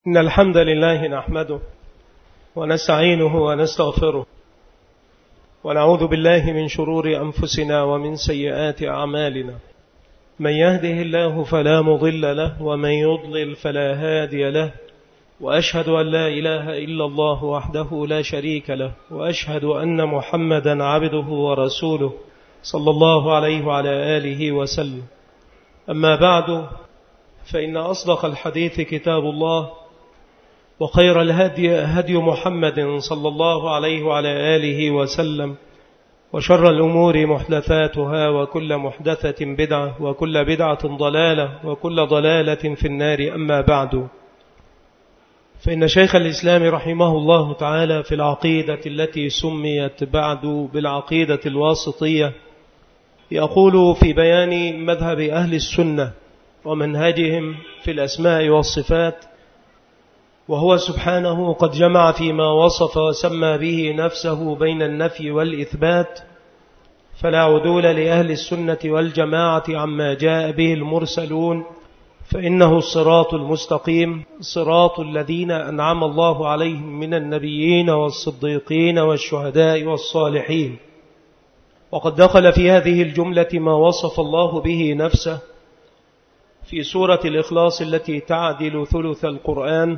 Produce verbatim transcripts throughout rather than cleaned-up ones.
إن الحمد لله نحمده ونستعينه ونستغفره ونعوذ بالله من شرور أنفسنا ومن سيئات أعمالنا. من يهده الله فلا مضل له ومن يضلل فلا هادي له، وأشهد أن لا إله إلا الله وحده لا شريك له، وأشهد أن محمدا عبده ورسوله صلى الله عليه وعلى آله وسلم. أما بعد، فإن أصدق الحديث كتاب الله، وخير الهدي هدي محمد صلى الله عليه وعلى آله وسلم، وشر الأمور محدثاتها، وكل محدثة بدعة، وكل بدعة ضلالة، وكل ضلالة في النار. أما بعد، فإن شيخ الإسلام رحمه الله تعالى في العقيدة التي سميت بعد بالعقيدة الواسطية يقول في بيان مذهب أهل السنة ومنهجهم في الأسماء والصفات، وهو سبحانه قد جمع فيما وصف وسمى به نفسه بين النفي والإثبات، فلا عدول لأهل السنة والجماعة عما جاء به المرسلون، فإنه الصراط المستقيم، صراط الذين أنعم الله عليهم من النبيين والصديقين والشهداء والصالحين. وقد دخل في هذه الجملة ما وصف الله به نفسه في سورة الإخلاص التي تعدل ثلث القرآن،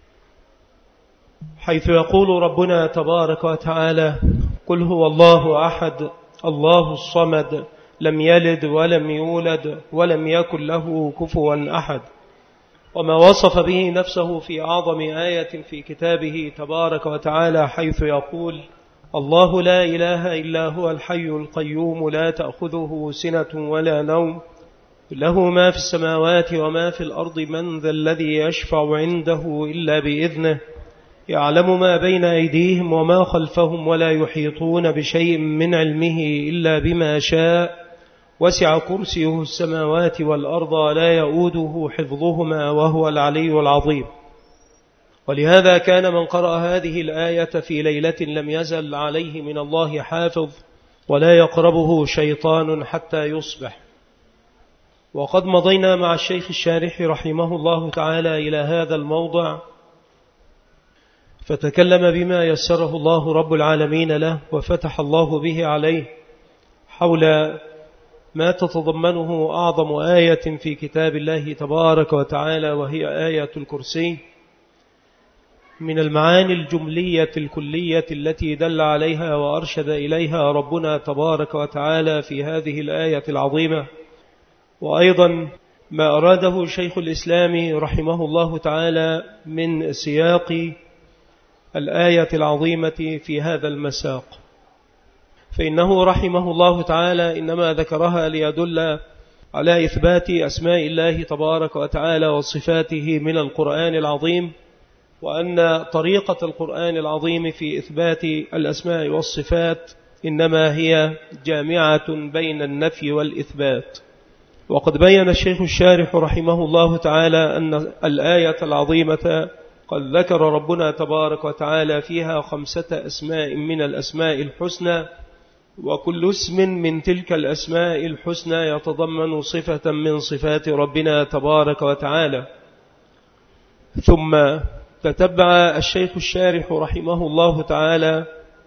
حيث يقول ربنا تبارك وتعالى: قل هو الله أحد الله الصمد لم يلد ولم يولد ولم يكن له كفوا أحد. وما وصف به نفسه في أعظم آية في كتابه تبارك وتعالى، حيث يقول: الله لا إله إلا هو الحي القيوم لا تأخذه سنة ولا نوم له ما في السماوات وما في الأرض من ذا الذي يشفع عنده إلا بإذنه يعلم ما بين أيديهم وما خلفهم ولا يحيطون بشيء من علمه إلا بما شاء وسع كرسيه السماوات والأرض لا يؤوده حفظهما وهو العلي العظيم. ولهذا كان من قرأ هذه الآية في ليلة لم يزل عليه من الله حافظ ولا يقربه شيطان حتى يصبح. وقد مضينا مع الشيخ الشارح رحمه الله تعالى إلى هذا الموضع، فتكلم بما يسره الله رب العالمين له وفتح الله به عليه حول ما تتضمنه أعظم آية في كتاب الله تبارك وتعالى، وهي آية الكرسي، من المعاني الجملية الكلية التي دل عليها وأرشد إليها ربنا تبارك وتعالى في هذه الآية العظيمة. وأيضا ما أراده شيخ الإسلام رحمه الله تعالى من سياق الآية العظيمة في هذا المساق، فإنه رحمه الله تعالى إنما ذكرها ليدل على إثبات أسماء الله تبارك وتعالى وصفاته من القرآن العظيم، وأن طريقة القرآن العظيم في إثبات الأسماء والصفات إنما هي جامعة بين النفي والإثبات. وقد بين الشيخ الشارح رحمه الله تعالى أن الآية العظيمة قد ذكر ربنا تبارك وتعالى فيها خمسة أسماء من الأسماء الحسنى، وكل اسم من تلك الأسماء الحسنى يتضمن صفة من صفات ربنا تبارك وتعالى. ثم تتبع الشيخ الشارح رحمه الله تعالى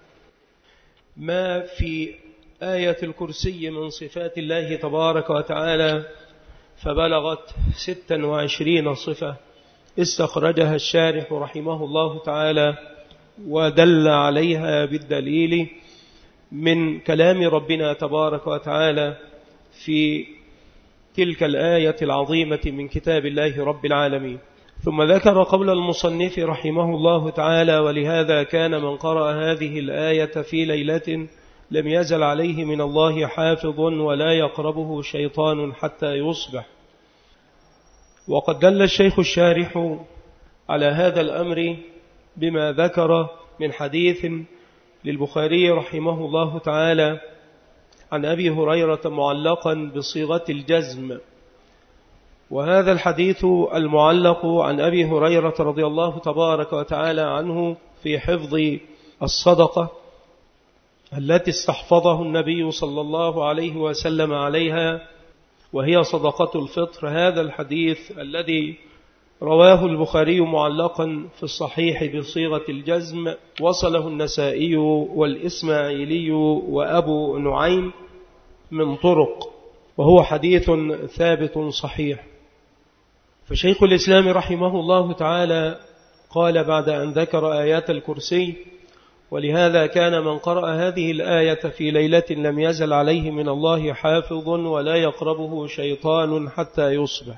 ما في آية الكرسي من صفات الله تبارك وتعالى، فبلغت ستا وعشرين صفة استخرجها الشارح رحمه الله تعالى ودل عليها بالدليل من كلام ربنا تبارك وتعالى في تلك الآية العظيمة من كتاب الله رب العالمين. ثم ذكر قول المصنف رحمه الله تعالى: ولهذا كان من قرأ هذه الآية في ليلة لم يزل عليه من الله حافظ ولا يقربه شيطان حتى يصبح. وقد دل الشيخ الشارح على هذا الأمر بما ذكر من حديث للبخاري رحمه الله تعالى عن أبي هريرة معلقا بصيغة الجزم. وهذا الحديث المعلق عن أبي هريرة رضي الله تبارك وتعالى عنه في حفظ الصدقة التي استحفظه النبي صلى الله عليه وسلم عليها، وهي صدقة الفطر. هذا الحديث الذي رواه البخاري معلقا في الصحيح بصيغة الجزم، وصله النسائي والإسماعيلي وأبو نعيم من طرق، وهو حديث ثابت صحيح. فشيخ الإسلام رحمه الله تعالى قال بعد أن ذكر آيات الكرسي: ولهذا كان من قرأ هذه الآية في ليلة لم يزل عليه من الله حافظ ولا يقربه شيطان حتى يصبح،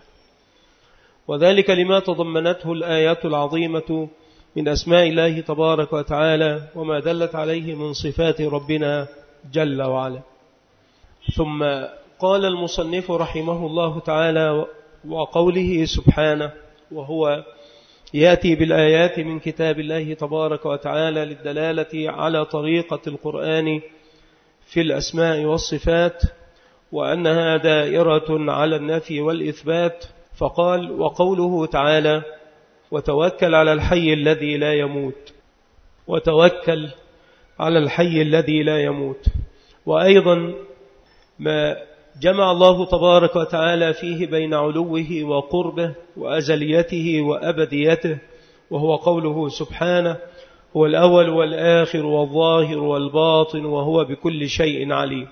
وذلك لما تضمنته الآيات العظيمة من أسماء الله تبارك وتعالى وما دلت عليه من صفات ربنا جل وعلا. ثم قال المصنف رحمه الله تعالى: وقوله سبحانه، وهو يأتي بالآيات من كتاب الله تبارك وتعالى للدلالة على طريقة القرآن في الأسماء والصفات، وأنها دائرة على النفي والإثبات. فقال: وقوله تعالى: وتوكل على الحي الذي لا يموت، وتوكل على الحي الذي لا يموت. وأيضا ما جمع الله تبارك وتعالى فيه بين علوه وقربه وأزليته وأبديته، وهو قوله سبحانه: هو الأول والآخر والظاهر والباطن وهو بكل شيء عليم.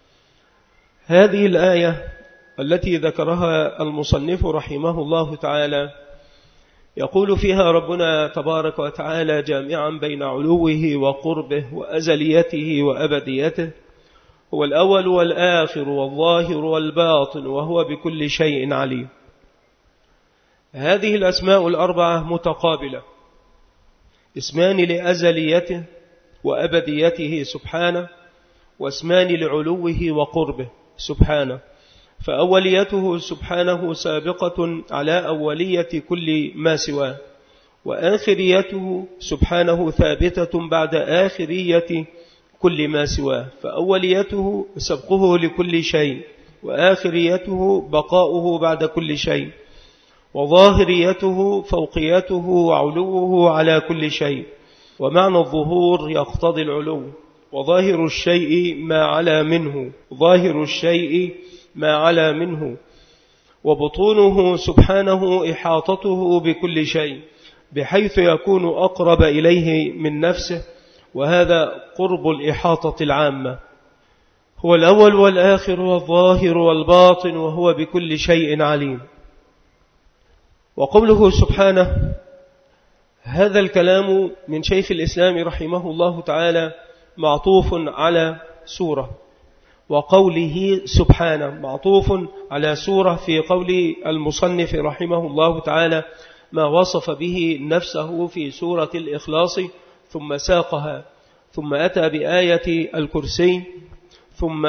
هذه الآية التي ذكرها المصنف رحمه الله تعالى يقول فيها ربنا تبارك وتعالى جامعا بين علوه وقربه وأزليته وأبديته: هو الأول والآخر والظاهر والباطن وهو بكل شيء عليم. هذه الأسماء الأربعة متقابلة، اسمان لأزليته وأبديته سبحانه، واسمان لعلوه وقربه سبحانه. فأوليته سبحانه سابقة على أولية كل ما سواه، وآخريته سبحانه ثابتة بعد آخرية كل ما سواه. فأوليته سبقه لكل شيء، وآخريته بقاؤه بعد كل شيء، وظاهريته فوقيته وعلوه على كل شيء. ومعنى الظهور يقتضي العلو، وظاهر الشيء ما علا منه، ظاهر الشيء ما علا منه. وبطونه سبحانه إحاطته بكل شيء بحيث يكون أقرب إليه من نفسه، وهذا قرب الإحاطة العامة. هو الأول والآخر والظاهر والباطن وهو بكل شيء عليم. وقوله سبحانه، هذا الكلام من شيخ الإسلام رحمه الله تعالى معطوف على سورة، وقوله سبحانه معطوف على سورة في قول المصنف رحمه الله تعالى ما وصف به نفسه في سورة الإخلاص، ثم ساقها، ثم أتى بآية الكرسي، ثم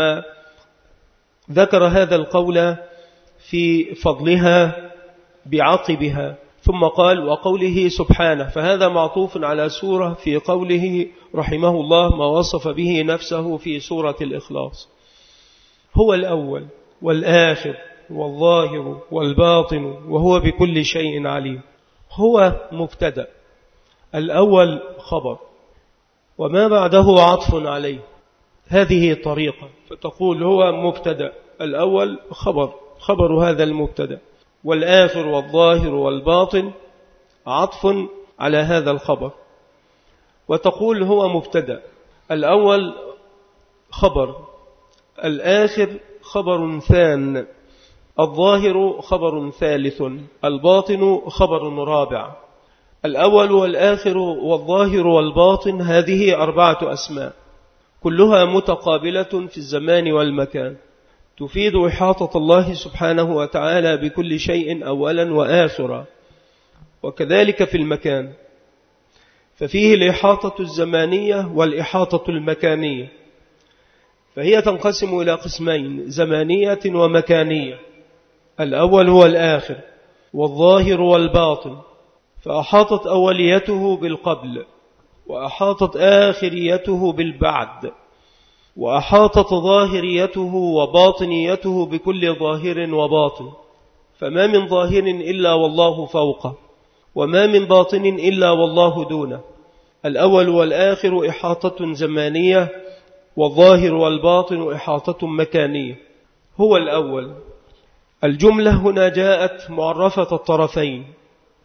ذكر هذا القول في فضلها بعقبها، ثم قال وقوله سبحانه. فهذا معطوف على سورة في قوله رحمه الله ما وصف به نفسه في سورة الإخلاص. هو الأول والآخر والظاهر والباطن وهو بكل شيء عليم. هو مبتدأ، الأول خبر، وما بعده عطف عليه. هذه طريقة، فتقول هو مبتدأ، الأول خبر، خبر هذا المبتدأ، والآخر والظاهر والباطن عطف على هذا الخبر. وتقول هو مبتدأ، الأول خبر، الآخر خبر ثان، الظاهر خبر ثالث، الباطن خبر رابع. الأول والآخر والظاهر والباطن هذه أربعة أسماء كلها متقابلة في الزمان والمكان، تفيد إحاطة الله سبحانه وتعالى بكل شيء أولا وآخرا، وكذلك في المكان، ففيه الإحاطة الزمانية والإحاطة المكانية، فهي تنقسم إلى قسمين: زمانية ومكانية. الأول هو الآخر والظاهر والباطن، فأحاطت أوليته بالقبل، وأحاطت آخريته بالبعد، وأحاطت ظاهريته وباطنيته بكل ظاهر وباطن، فما من ظاهر إلا والله فوقه، وما من باطن إلا والله دونه. الأول والآخر إحاطة زمانية، والظاهر والباطن إحاطة مكانية. هو الأول. الجملة هنا جاءت معرفة الطرفين،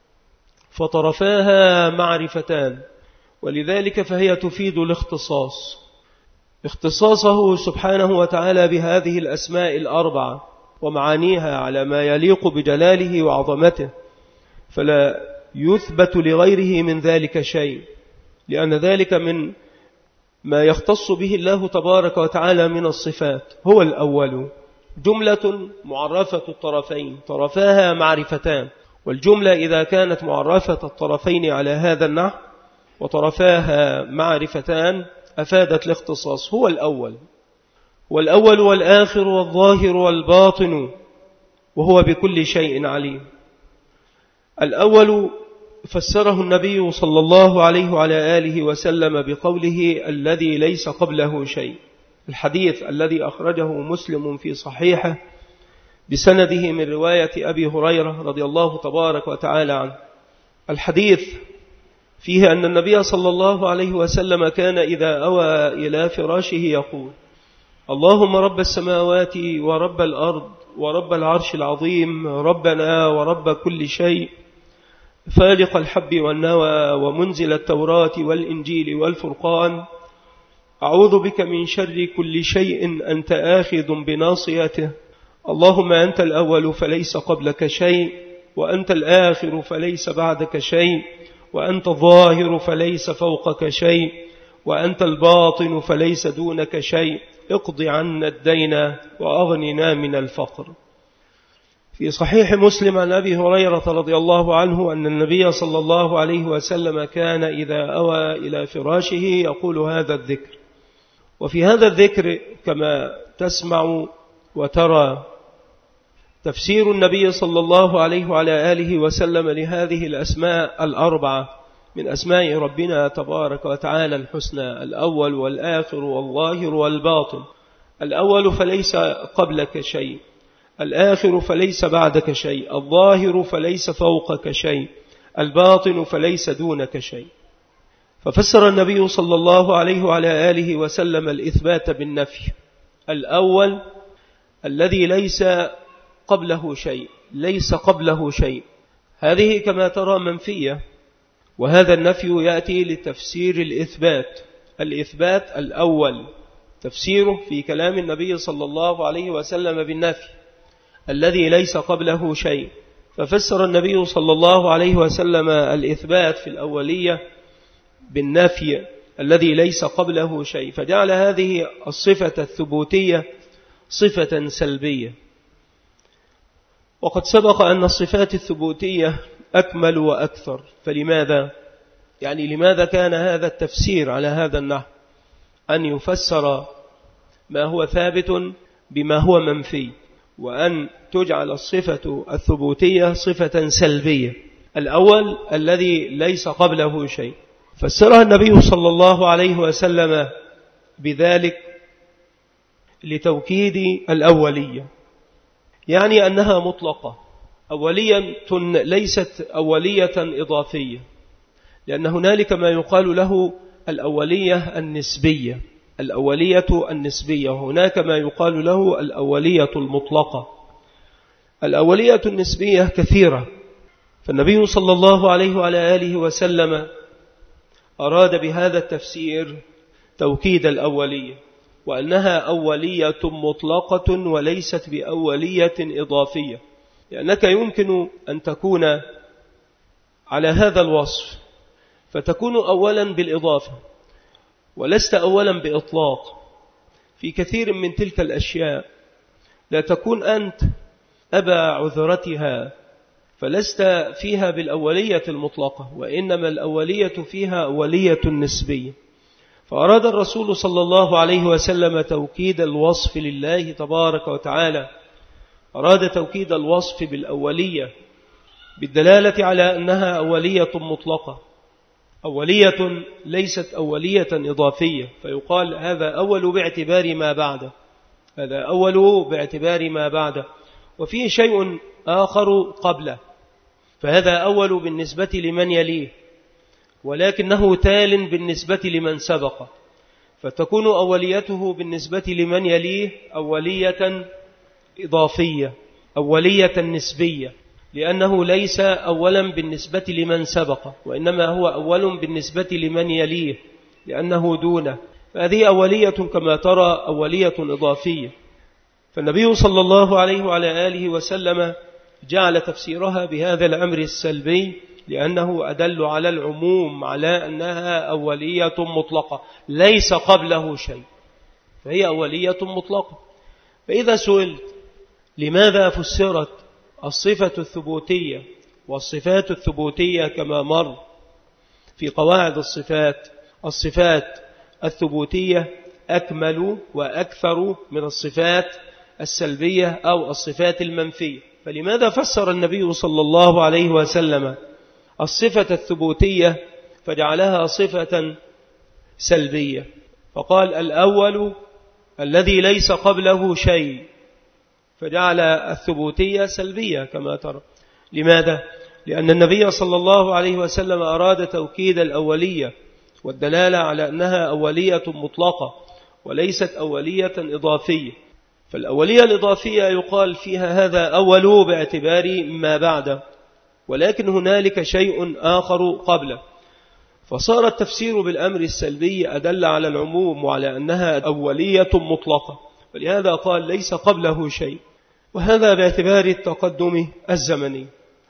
فطرفاها معرفتان، ولذلك فهي تفيد الاختصاص، اختصاصه سبحانه وتعالى بهذه الأسماء الأربعة ومعانيها على ما يليق بجلاله وعظمته، فلا يثبت لغيره من ذلك شيء، لأن ذلك من ما يختص به الله تبارك وتعالى من الصفات. هو الأول، جملة معرفة الطرفين، طرفاها معرفتان، والجملة إذا كانت معرفة الطرفين على هذا النحو وطرفاها معرفتان أفادت الاختصاص. هو الأول، والأول والآخر والظاهر والباطن، وهو بكل شيء عليم. الأول فسره النبي صلى الله عليه وعلى آله وسلم بقوله الذي ليس قبله شيء، الحديث الذي أخرجه مسلم في صحيحه بسنده من رواية أبي هريرة رضي الله تبارك وتعالى عنه. الحديث فيه أن النبي صلى الله عليه وسلم كان إذا أوى إلى فراشه يقول اللهم رب السماوات ورب الأرض ورب العرش العظيم ربنا ورب كل شيء فالق الحب والنوى ومنزل التوراة والإنجيل والفرقان أعوذ بك من شر كل شيء أنت آخذ بناصيته اللهم أنت الأول فليس قبلك شيء وأنت الآخر فليس بعدك شيء وأنت الظاهر فليس فوقك شيء وأنت الباطن فليس دونك شيء اقض عنا الدين وأغننا من الفقر. في صحيح مسلم عن أبي هريرة رضي الله عنه أن النبي صلى الله عليه وسلم كان إذا أوى إلى فراشه يقول هذا الذكر. وفي هذا الذكر كما تسمع وترى تفسير النبي صلى الله عليه وعلى آله وسلم لهذه الأسماء الأربعة من أسماء ربنا تبارك وتعالى الحسنى، الأول والآخر والظاهر والباطن. الأول فليس قبلك شيء، الآخر فليس بعدك شيء، الظاهر فليس فوقك شيء، الباطن فليس دونك شيء. ففسر النبي صلى الله عليه وعلى آله وسلم الإثبات بالنفي. الأول الذي ليس قبله شيء، ليس قبله شيء، هذه كما ترى منفية، وهذا النفي يأتي لتفسير الإثبات. الإثبات الأول تفسيره في كلام النبي صلى الله عليه وسلم بالنفي الذي ليس قبله شيء، ففسر النبي صلى الله عليه وسلم الإثبات في الأولية بالنفي الذي ليس قبله شيء، فجعل هذه الصفة الثبوتية صفة سلبية. وقد سبق أن الصفات الثبوتية أكمل وأكثر، فلماذا؟ يعني لماذا كان هذا التفسير على هذا النحو أن يفسر ما هو ثابت بما هو منفي، وأن تجعل الصفة الثبوتية صفة سلبية؟ الأول الذي ليس قبله شيء فسرها النبي صلى الله عليه وسلم بذلك لتوكيد الأولية، يعني أنها مطلقة، أولية ليست أولية إضافية، لأن هنالك ما يقال له الأولية النسبية، الأولية النسبية، وهناك ما يقال له الأولية المطلقة. الأولية النسبية كثيرة، فالنبي صلى الله عليه وعلى آله وسلم أراد بهذا التفسير توكيد الأولية، وأنها أولية مطلقة وليست بأولية إضافية، لأنك يمكن أن تكون على هذا الوصف فتكون أولا بالإضافة ولست أولا بإطلاق. في كثير من تلك الأشياء لا تكون أنت أبا عذرتها، فلست فيها بالأولية المطلقة، وإنما الأولية فيها أولية نسبية. فأراد الرسول صلى الله عليه وسلم توكيد الوصف لله تبارك وتعالى، أراد توكيد الوصف بالأولية بالدلالة على أنها أولية مطلقة، أولية ليست أولية إضافية، فيقال هذا أول باعتبار ما بعده، هذا أول باعتبار ما بعده، وفيه شيء آخر قبله، فهذا أول بالنسبة لمن يليه، ولكنه تال بالنسبة لمن سبق، فتكون أوليته بالنسبة لمن يليه أولية إضافية، أولية نسبية. لأنه ليس أولا بالنسبة لمن سبق، وإنما هو أول بالنسبة لمن يليه لأنه دونه. فهذه أولية كما ترى أولية إضافية. فالنبي صلى الله عليه وعلى آله وسلم جعل تفسيرها بهذا الأمر السلبي لأنه أدل على العموم، على أنها أولية مطلقة ليس قبله شيء، فهي أولية مطلقة. فإذا سئلت لماذا فسرت الصفة الثبوتية والصفات الثبوتية كما مر في قواعد الصفات، الصفات الثبوتية أكمل وأكثر من الصفات السلبية أو الصفات المنفية، فلماذا فسر النبي صلى الله عليه وسلم الصفة الثبوتية فجعلها صفة سلبية؟ فقال الأول الذي ليس قبله شيء، فجعل الثبوتية سلبية كما ترى. لماذا؟ لأن النبي صلى الله عليه وسلم أراد توكيد الأولية والدلالة على أنها أولية مطلقة وليست أولية إضافية. فالأولية الإضافية يقال فيها هذا أول باعتبار ما بعده، ولكن هنالك شيء آخر قبله، فصار التفسير بالأمر السلبي أدل على العموم وعلى أنها أولية مطلقة، ولهذا قال ليس قبله شيء، وهذا باعتبار التقدم الزمني.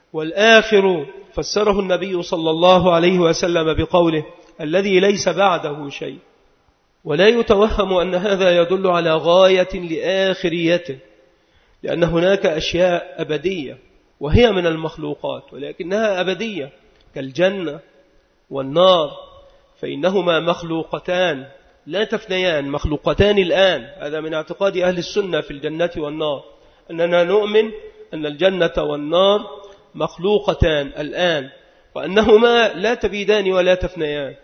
والآخر فسره النبي صلى الله عليه وسلم بقوله الذي ليس بعده شيء، ولا يتوهم أن هذا يدل على غاية لآخريته، لأن هناك أشياء أبدية وهي من المخلوقات ولكنها أبدية كالجنة والنار، فإنهما مخلوقتان لا تفنيان، مخلوقتان الآن. هذا من اعتقاد أهل السنة في الجنة والنار، أننا نؤمن أن الجنة والنار مخلوقتان الآن، وأنهما لا تبيدان ولا تفنيان.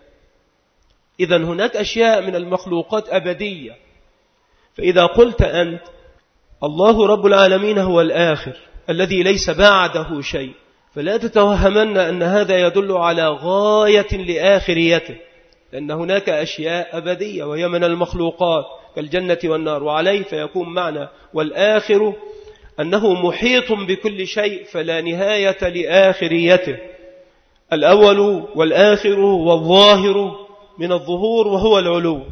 إذن هناك أشياء من المخلوقات أبدية. فإذا قلت أنت الله رب العالمين هو الآخر الذي ليس بعده شيء، فلا تتوهمن أن هذا يدل على غاية لآخريته، لأن هناك أشياء أبدية وهي من المخلوقات كالجنة والنار، وعليه فيكون معنى والآخر أنه محيط بكل شيء فلا نهاية لآخريته. الأول والآخر والظاهر من الظهور وهو العلو،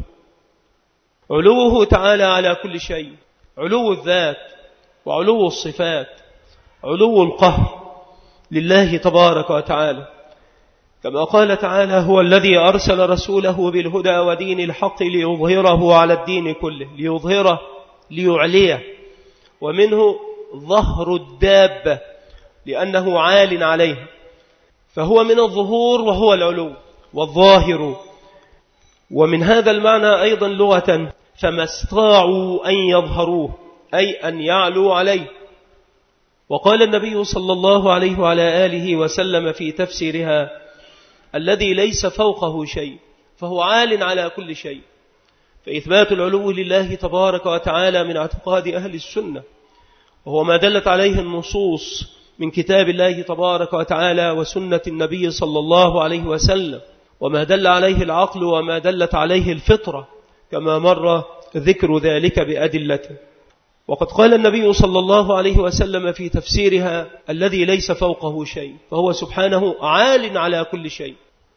علوه تعالى على كل شيء، علو الذات وعلو الصفات، علو القهر لله تبارك وتعالى، كما قال تعالى هو الذي أرسل رسوله بالهدى ودين الحق ليظهره على الدين كله، ليظهره ليعليه، ومنه ظهر الدابة لأنه عال عليه، فهو من الظهور وهو العلو والظاهر. ومن هذا المعنى أيضا لغة فما استطاعوا أن يظهروه أي أن يعلوا عليه. وقال النبي صلى الله عليه وعلى آله وسلم في تفسيرها الذي ليس فوقه شيء فهو عال على كل شيء. فإثبات العلو لله تبارك وتعالى من اعتقاد أهل السنة، وهو ما دلت عليه النصوص من كتاب الله تبارك وتعالى وسنة النبي صلى الله عليه وسلم، وما دل عليه العقل وما دلت عليه الفطرة، كما مر ذكر ذلك بأدلته. وقد قال النبي صلى الله عليه وسلم في تفسيرها الذي ليس فوقه شيء فهو سبحانه عال على كل شيء.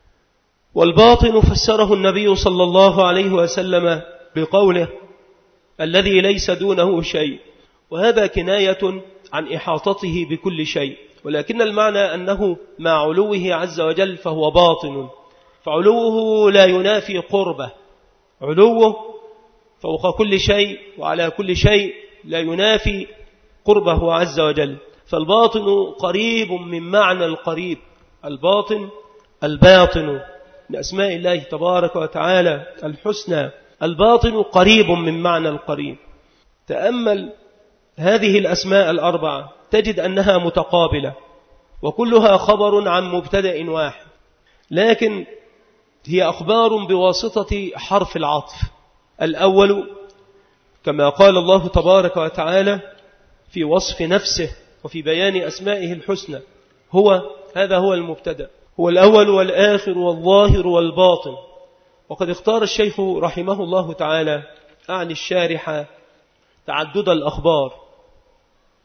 والباطن فسره النبي صلى الله عليه وسلم بقوله الذي ليس دونه شيء، وهذا كناية عن إحاطته بكل شيء، ولكن المعنى أنه مع علوه عز وجل فهو باطن، فعلوه لا ينافي قربه، علوه فوق كل شيء وعلى كل شيء لا ينافي قربه عز وجل. فالباطن قريب من معنى القريب، الباطن الباطن من أسماء الله تبارك وتعالى الحسنى، الباطن قريب من معنى القريب. تأمل هذه الأسماء الأربعة تجد أنها متقابلة وكلها خبر عن مبتدأ واحد، لكن هي أخبار بواسطة حرف العطف. الأول كما قال الله تبارك وتعالى في وصف نفسه وفي بيان أسمائه الحسنى، هو هذا هو المبتدأ، هو الأول والآخر والظاهر والباطن. وقد اختار الشيخ رحمه الله تعالى أعني الشارح تعدد الأخبار،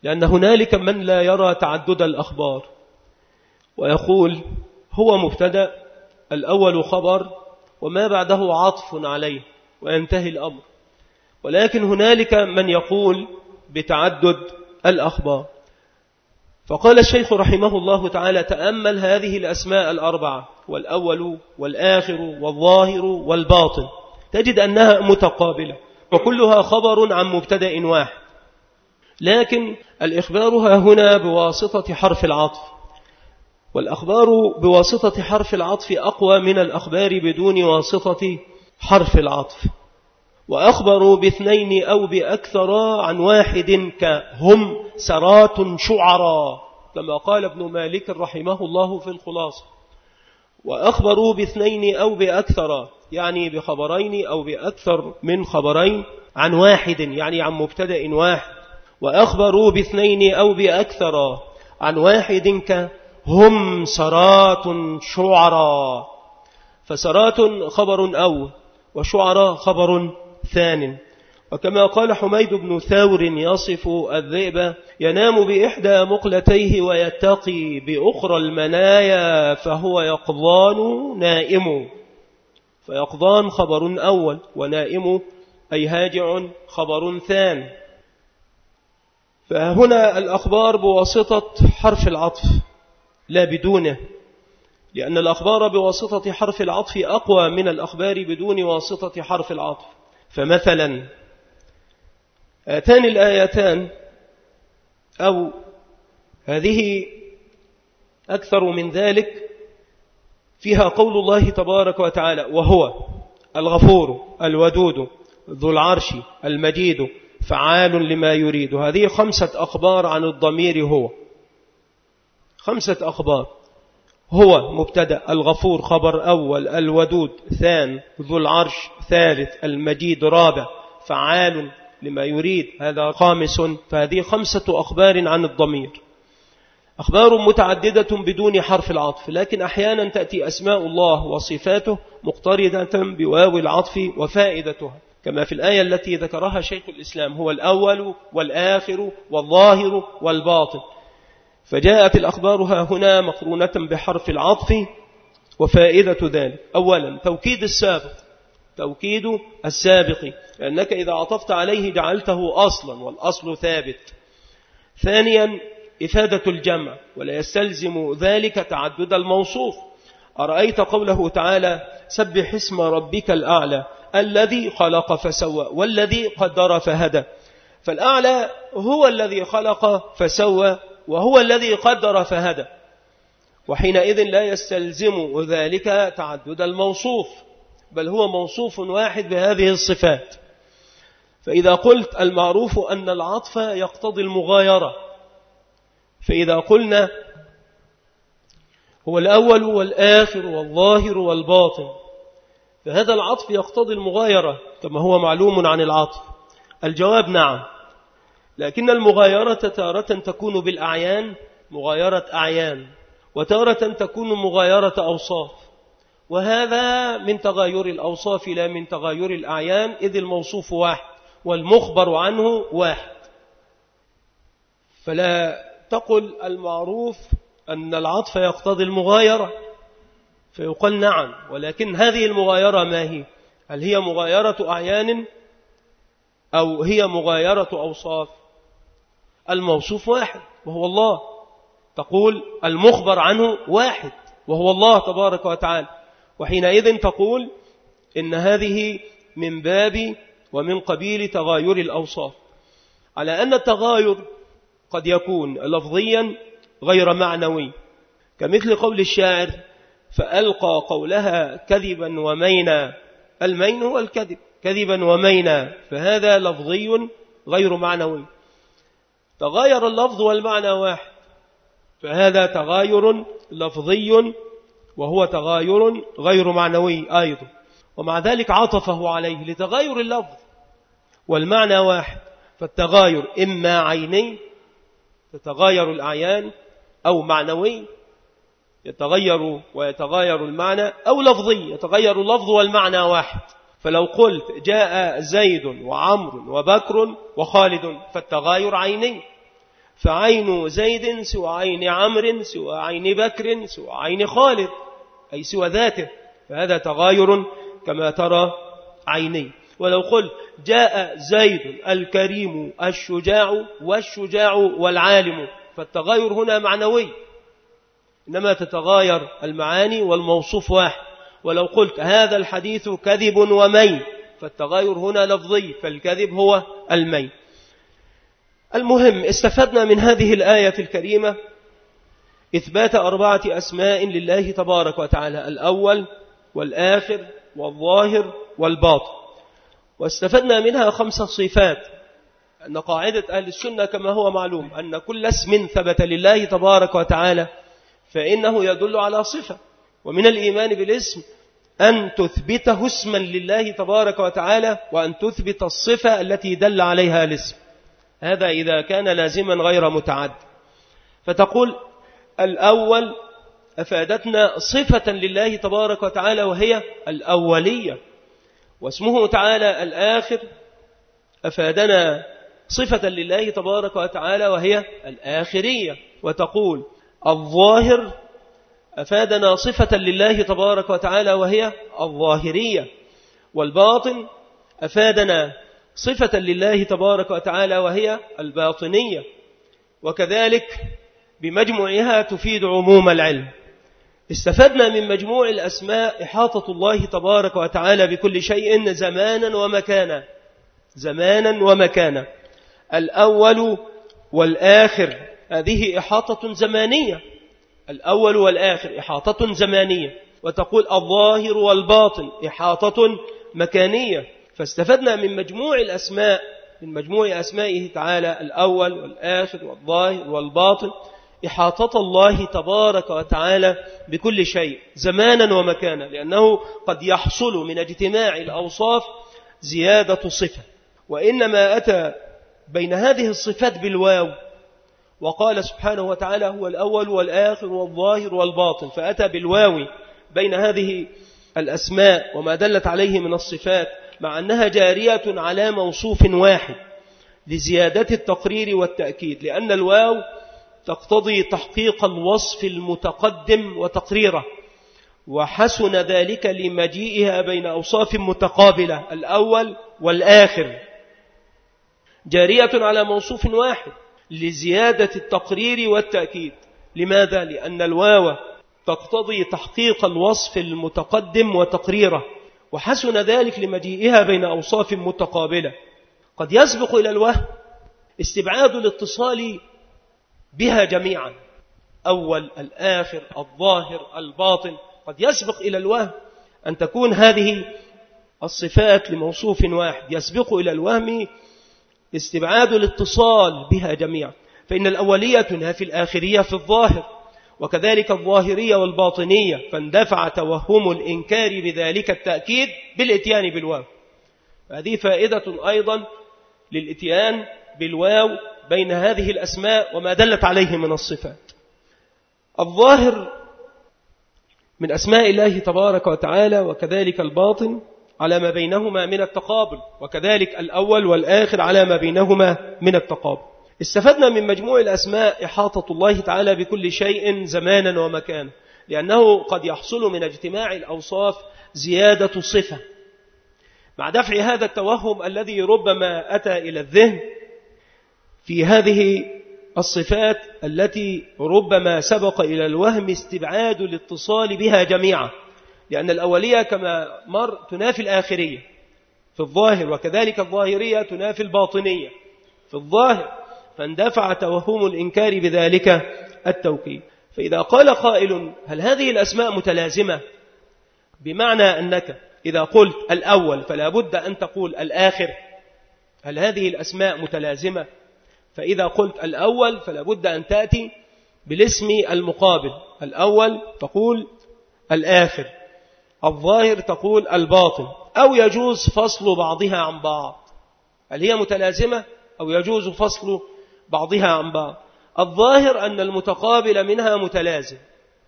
لأن هنالك من لا يرى تعدد الأخبار ويقول هو مبتدأ، الأول خبر وما بعده عطف عليه وينتهي الأمر، ولكن هنالك من يقول بتعدد الأخبار. فقال الشيخ رحمه الله تعالى: تأمل هذه الأسماء الأربعة، والأول والآخر والظاهر والباطن، تجد أنها متقابلة وكلها خبر عن مبتدأ واحد، لكن الإخبار ها هنا بواسطة حرف العطف، والأخبار بواسطة حرف العطف أقوى من الأخبار بدون واسطة حرف العطف. وأخبروا باثنين أو بأكثر عن واحد كهم سرات شعرا، كما قال ابن مالك رحمه الله في الخلاصة. وأخبروا باثنين أو بأكثر يعني بخبرين أو بأكثر من خبرين عن واحد يعني عن مبتدأ واحد. وأخبروا باثنين أو بأكثر عن واحد كهم سرات شعرا، فسرات خبر أول وشعرا خبر ثان. وكما قال حميد بن ثور يصف الذئب: ينام بإحدى مقلتيه ويتقي بأخرى المنايا فهو يقظان نائم. فيقظان خبر أول، ونائم أي هاجع خبر ثان. فهنا الأخبار بواسطة حرف العطف لا بدونه، لأن الأخبار بواسطة حرف العطف أقوى من الأخبار بدون واسطة حرف العطف. فمثلا هاتان الآيتان أو هذه أكثر من ذلك فيها قول الله تبارك وتعالى: وهو الغفور الودود ذو العرش المجيد فعال لما يريد. هذه خمسة أخبار عن الضمير هو، خمسة أخبار: هو مبتدأ، الغفور خبر أول، الودود ثان، ذو العرش ثالث، المجيد رابع، فعال لما يريد هذا خامس. فهذه خمسة أخبار عن الضمير، أخبار متعددة بدون حرف العطف، لكن أحيانا تأتي أسماء الله وصفاته مقترنة بواو العطف وفائدتها، كما في الآية التي ذكرها شيخ الإسلام: هو الأول والآخر والظاهر والباطن. فجاءت الأخبار ها هنا مقرونة بحرف العطف، وفائدة ذلك: أولا توكيد السابق، توكيد السابق، لأنك إذا عطفت عليه جعلته أصلا والأصل ثابت. ثانيا إفادة الجمع، ولا يستلزم ذلك تعدد الموصوف. أرأيت قوله تعالى: سبح اسم ربك الأعلى الذي خلق فسوى والذي قدر فهدى. فالأعلى هو الذي خلق فسوى وهو الذي قدر فهدى، وحينئذ لا يستلزم ذلك تعدد الموصوف، بل هو موصوف واحد بهذه الصفات. فإذا قلت المعروف أن العطف يقتضي المغايرة، فإذا قلنا هو الأول والآخر والظاهر والباطن، فهذا العطف يقتضي المغايرة كما هو معلوم عن العطف. الجواب نعم، لكن المغايرة تارة تكون بالأعيان، مغايرة أعيان، وتارة تكون مغايرة أوصاف، وهذا من تغاير الأوصاف لا من تغاير الأعيان، إذ الموصوف واحد والمخبر عنه واحد. فلا تقل المعروف أن العطف يقتضي المغايرة، فيقال نعم، ولكن هذه المغايرة ما هي؟ هل هي مغايرة أعيان أو هي مغايرة أوصاف؟ الموصوف واحد وهو الله، تقول المخبر عنه واحد وهو الله تبارك وتعالى، وحينئذ تقول إن هذه من باب ومن قبيل تغاير الأوصاف، على أن التغاير قد يكون لفظيا غير معنوي، كمثل قول الشاعر: فألقى قولها كذبا ومينا. المين هو الكذب، كذبا ومينا، فهذا لفظي غير معنوي. تغاير اللفظ والمعنى واحد، فهذا تغاير لفظي وهو تغاير غير معنوي أيضا، ومع ذلك عطفه عليه لتغاير اللفظ والمعنى واحد. فالتغاير إما عيني تتغاير الأعيان، أو معنوي يتغير ويتغاير المعنى، أو لفظي يتغير اللفظ والمعنى واحد. فلو قلت جاء زيد وعمر وبكر وخالد فالتغاير عيني، فعين زيد سوى عين عمرو سوى عين بكر سوى عين خالد، أي سوى ذاته، فهذا تغاير كما ترى عيني. ولو قلت جاء زيد الكريم الشجاع والشجاع والعالم، فالتغاير هنا معنوي، إنما تتغاير المعاني والموصوف واحد. ولو قلت هذا الحديث كذب ومين، فالتغاير هنا لفظي، فالكذب هو المين. المهم، استفدنا من هذه الآية الكريمة إثبات أربعة أسماء لله تبارك وتعالى: الأول والآخر والظاهر والباطن. واستفدنا منها خمس صفات. أن قاعدة أهل السنة كما هو معلوم أن كل اسم ثبت لله تبارك وتعالى فإنه يدل على صفة، ومن الإيمان بالاسم أن تثبته اسما لله تبارك وتعالى، وأن تثبت الصفة التي دل عليها الاسم، هذا إذا كان لازما غير متعد. فتقول الأول أفادتنا صفة لله تبارك وتعالى وهي الأولية، واسمه تعالى الآخر أفادنا صفة لله تبارك وتعالى وهي الآخرية. وتقول الظاهر أفادنا صفة لله تبارك وتعالى وهي الظاهرية، والباطن أفادنا صفة لله تبارك وتعالى وهي الباطنية، وكذلك بمجموعها تفيد عموم العلم. استفدنا من مجموع الأسماء إحاطة الله تبارك وتعالى بكل شيء زمانا ومكانا، زمانا ومكانا. الأول والآخر هذه إحاطة زمانية، الأول والآخر إحاطة زمانية. وتقول الظاهر والباطن إحاطة مكانية. فاستفدنا من مجموع الأسماء، من مجموع أسمائه تعالى الأول والآخر والظاهر والباطن إحاطة الله تبارك وتعالى بكل شيء زمانا ومكانا، لأنه قد يحصل من اجتماع الأوصاف زيادة صفة. وإنما أتى بين هذه الصفات بالواو، وقال سبحانه وتعالى هو الأول والآخر والظاهر والباطن، فأتى بالواو بين هذه الأسماء وما دلت عليه من الصفات، مع أنها جارية على موصوف واحد لزيادة التقرير والتأكيد، لأن الواو تقتضي تحقيق الوصف المتقدم وتقريره، وحسن ذلك لمجيئها بين أوصاف متقابلة الأول والآخر، جارية على موصوف واحد لزيادة التقرير والتأكيد. لماذا؟ لأن الواو تقتضي تحقيق الوصف المتقدم وتقريره، وحسن ذلك لمجيئها بين أوصاف متقابلة. قد يسبق إلى الوهم استبعاد الاتصال بها جميعا، أول الآخر الظاهر الباطن، قد يسبق إلى الوهم أن تكون هذه الصفات لموصوف واحد، يسبق إلى الوهم استبعاد الاتصال بها جميعا، فإن الأولية تنهى في الآخرية في الظاهر، وكذلك الظاهرية والباطنية، فاندفع توهم الإنكار بذلك التأكيد بالإتيان بالواو. هذه فائدة أيضا للإتيان بالواو بين هذه الأسماء وما دلت عليه من الصفات. الظاهر من أسماء الله تبارك وتعالى، وكذلك الباطن على ما بينهما من التقابل، وكذلك الأول والآخر على ما بينهما من التقابل. استفدنا من مجموع الأسماء إحاطة الله تعالى بكل شيء زمانا ومكانا، لأنه قد يحصل من اجتماع الأوصاف زيادة صفة، مع دفع هذا التوهم الذي ربما أتى إلى الذهن في هذه الصفات التي ربما سبق إلى الوهم استبعاد الاتصال بها جميعا، لأن الأولية كما مر تنافي الآخرية في الظاهر، وكذلك الظاهرية تنافي الباطنية في الظاهر، فاندفع توهم الإنكار بذلك التوكيد. فإذا قال قائل هل هذه الأسماء متلازمة؟ بمعنى أنك إذا قلت الأول فلا بد أن تقول الآخر، هل هذه الأسماء متلازمة؟ فإذا قلت الأول فلا بد أن تأتي بالاسم المقابل، الأول تقول الآخر، الظاهر تقول الباطن، أو يجوز فصل بعضها عن بعض؟ هل هي متلازمة أو يجوز فصل بعضها عن بعض؟ الظاهر أن المتقابل منها متلازم،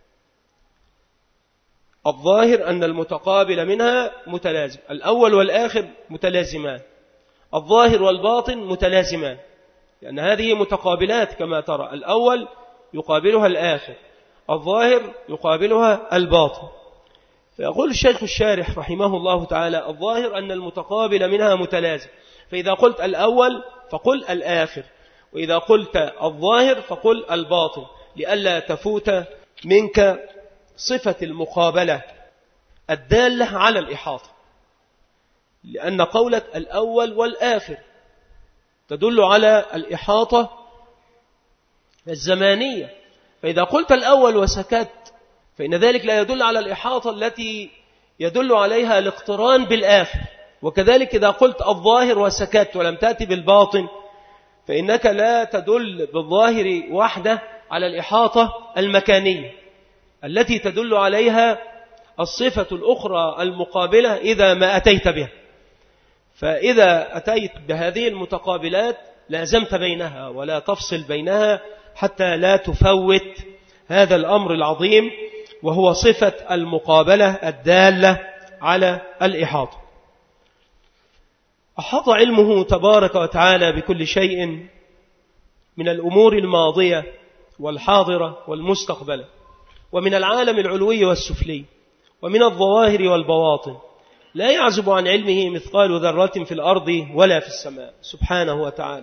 الظاهر أن المتقابل منها متلازم، الأول والآخر متلازمان، الظاهر والباطن متلازمان، لأن هذه متقابلات كما ترى، الأول يقابلها الآخر، الظاهر يقابلها الباطن. فيقول الشيخ الشارح رحمه الله تعالى: الظاهر أن المتقابل منها متلازم، فإذا قلت الأول فقل الآخر، وإذا قلت الظاهر فقل الباطن، لئلا تفوت منك صفة المقابلة الدالة على الإحاطة، لأن قولة الأول والآخر تدل على الإحاطة الزمانية، فإذا قلت الأول وسكت فإن ذلك لا يدل على الإحاطة التي يدل عليها الاقتران بالآخر. وكذلك إذا قلت الظاهر وسكت ولم تأتي بالباطن فإنك لا تدل بالظاهر وحده على الإحاطة المكانية التي تدل عليها الصفة الأخرى المقابلة إذا ما أتيت بها. فإذا أتيت بهذه المتقابلات لازمت بينها ولا تفصل بينها حتى لا تفوت هذا الأمر العظيم، وهو صفة المقابلة الدالة على الإحاطة. أحاط علمه تبارك وتعالى بكل شيء من الأمور الماضية والحاضرة والمستقبلة، ومن العالم العلوي والسفلي، ومن الظواهر والبواطن، لا يعزب عن علمه مثقال ذرة في الأرض ولا في السماء سبحانه وتعالى.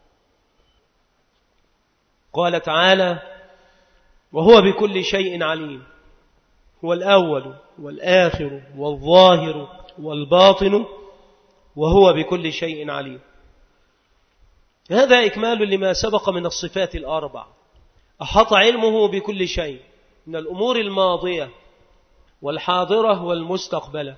قال تعالى: وهو بكل شيء عليم، هو الأول والآخر والظاهر والباطن وهو بكل شيء عليم. هذا إكمال لما سبق من الصفات الأربع. أحاط علمه بكل شيء من الأمور الماضية والحاضرة والمستقبلة،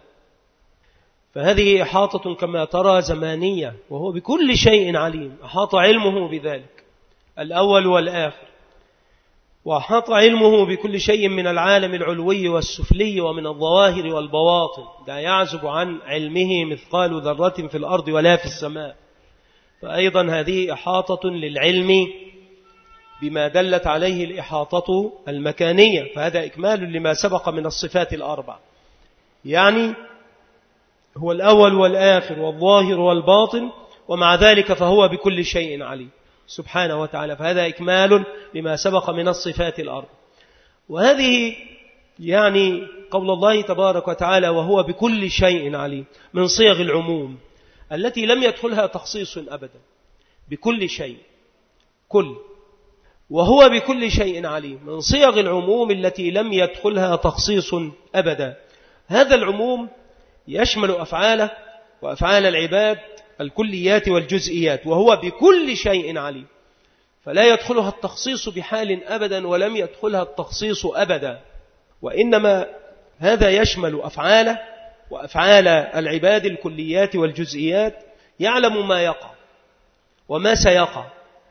فهذه إحاطة كما ترى زمانية، وهو بكل شيء عليم. أحاط علمه بذلك الأول والآخر، وأحاط علمه بكل شيء من العالم العلوي والسفلي ومن الظواهر والبواطن، لا يعزب عن علمه مثقال ذرة في الأرض ولا في السماء. فأيضا هذه إحاطة للعلم بما دلت عليه الإحاطة المكانية، فهذا إكمال لما سبق من الصفات الأربع. يعني هو الأول والآخر والظاهر والباطن، ومع ذلك فهو بكل شيء عليم سبحانه وتعالى، فهذا إكمال لما سبق من الصفات الأربع. وهذه يعني قول الله تبارك وتعالى وهو بكل شيء عليم من صيغ العموم التي لم يدخلها تخصيص أبدا. بكل شيء، كل، وهو بكل شيء عليم من صيغ العموم التي لم يدخلها تخصيص أبدا. هذا العموم يشمل أفعاله وأفعال العباد الكليات والجزئيات، وهو بكل شيء عليم، فلا يدخلها التخصيص بحال أبدا ولم يدخلها التخصيص أبدا، وإنما هذا يشمل أفعاله وأفعال العباد الكليات والجزئيات. يعلم ما يقع وما سيقع،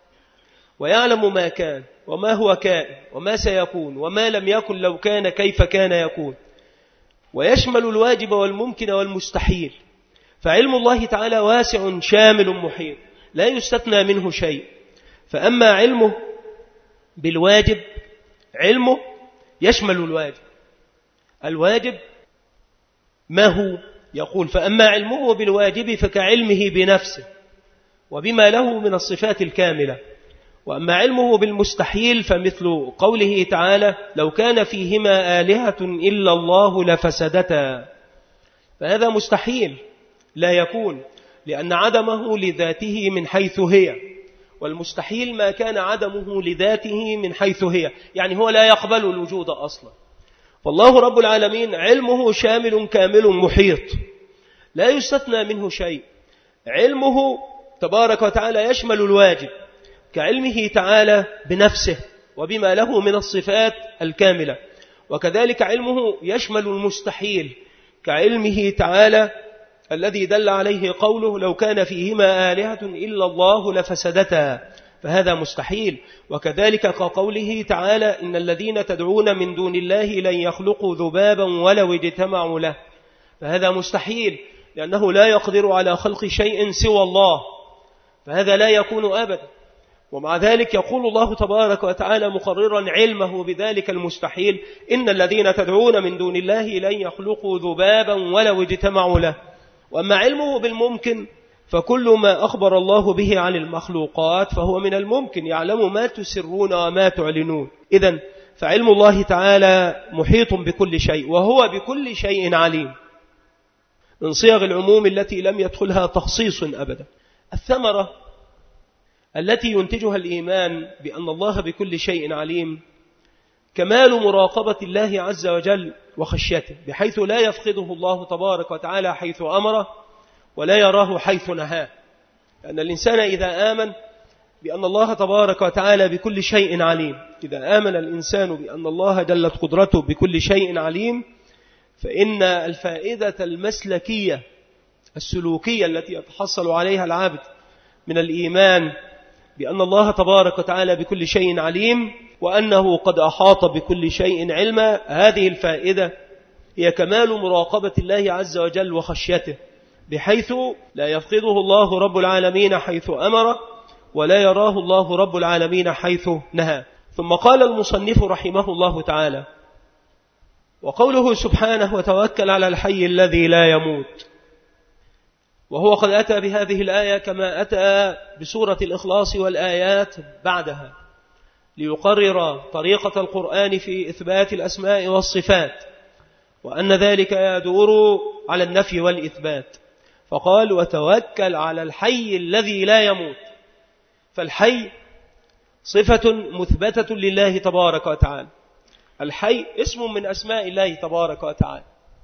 ويعلم ما كان وما هو كائن وما سيكون وما لم يكن لو كان كيف كان يكون، ويشمل الواجب والممكن والمستحيل. فعلم الله تعالى واسع شامل محيط لا يستثنى منه شيء. فأما علمه بالواجب، علمه يشمل الواجب. الواجب ما هو؟ يقول: فأما علمه بالواجب فكعلمه بنفسه وبما له من الصفات الكاملة. وأما علمه بالمستحيل فمثل قوله تعالى: لو كان فيهما آلهة إلا الله لفسدتا. فهذا مستحيل لا يكون، لأن عدمه لذاته من حيث هي، والمستحيل ما كان عدمه لذاته من حيث هي، يعني هو لا يقبل الوجود أصلا. فالله رب العالمين علمه شامل كامل محيط لا يستثنى منه شيء. علمه تبارك وتعالى يشمل الواجب كعلمه تعالى بنفسه وبما له من الصفات الكاملة، وكذلك علمه يشمل المستحيل كعلمه تعالى الذي دل عليه قوله: لو كان فيهما آلهة إلا الله لفسدتا. فهذا مستحيل. وكذلك كقوله تعالى: إن الذين تدعون من دون الله لن يخلقوا ذبابا ولو اجتمعوا له. فهذا مستحيل، لأنه لا يقدر على خلق شيء سوى الله، فهذا لا يكون أبدا. ومع ذلك يقول الله تبارك وتعالى مقررا علمه بذلك المستحيل: إن الذين تدعون من دون الله لن يخلقوا ذبابا ولو اجتمعوا له. وأما علمه بالممكن فكل ما أخبر الله به عن المخلوقات فهو من الممكن يعلم ما تسرون وما تعلنون. إذن فعلم الله تعالى محيط بكل شيء وهو بكل شيء عليم، من صيغ العموم التي لم يدخلها تخصيص أبدا. الثمرة التي ينتجها الإيمان بأن الله بكل شيء عليم كمال مراقبة الله عز وجل وخشيته، بحيث لا يفقده الله تبارك وتعالى حيث أمره ولا يراه حيث نهاه. لأن الإنسان إذا آمن بأن الله تبارك وتعالى بكل شيء عليم، إذا آمن الإنسان بأن الله جلت قدرته بكل شيء عليم، فإن الفائدة المسلكية السلوكية التي يتحصل عليها العبد من الإيمان بأن الله تبارك وتعالى بكل شيء عليم وأنه قد أحاط بكل شيء علما، هذه الفائدة هي كمال مراقبة الله عز وجل وخشيته، بحيث لا يفقده الله رب العالمين حيث أمره ولا يراه الله رب العالمين حيث نهى. ثم قال المصنف رحمه الله تعالى: وقوله سبحانه وتوكل على الحي الذي لا يموت، وهو قد أتى بهذه الآية كما أتى بسورة الإخلاص والآيات بعدها ليقرر طريقة القرآن في إثبات الأسماء والصفات، وأن ذلك يدور على النفي والإثبات. فقال: وتوكل على الحي الذي لا يموت. فالحي صفة مثبتة لله تبارك وتعالى، الحي اسم من أسماء الله تبارك وتعالى،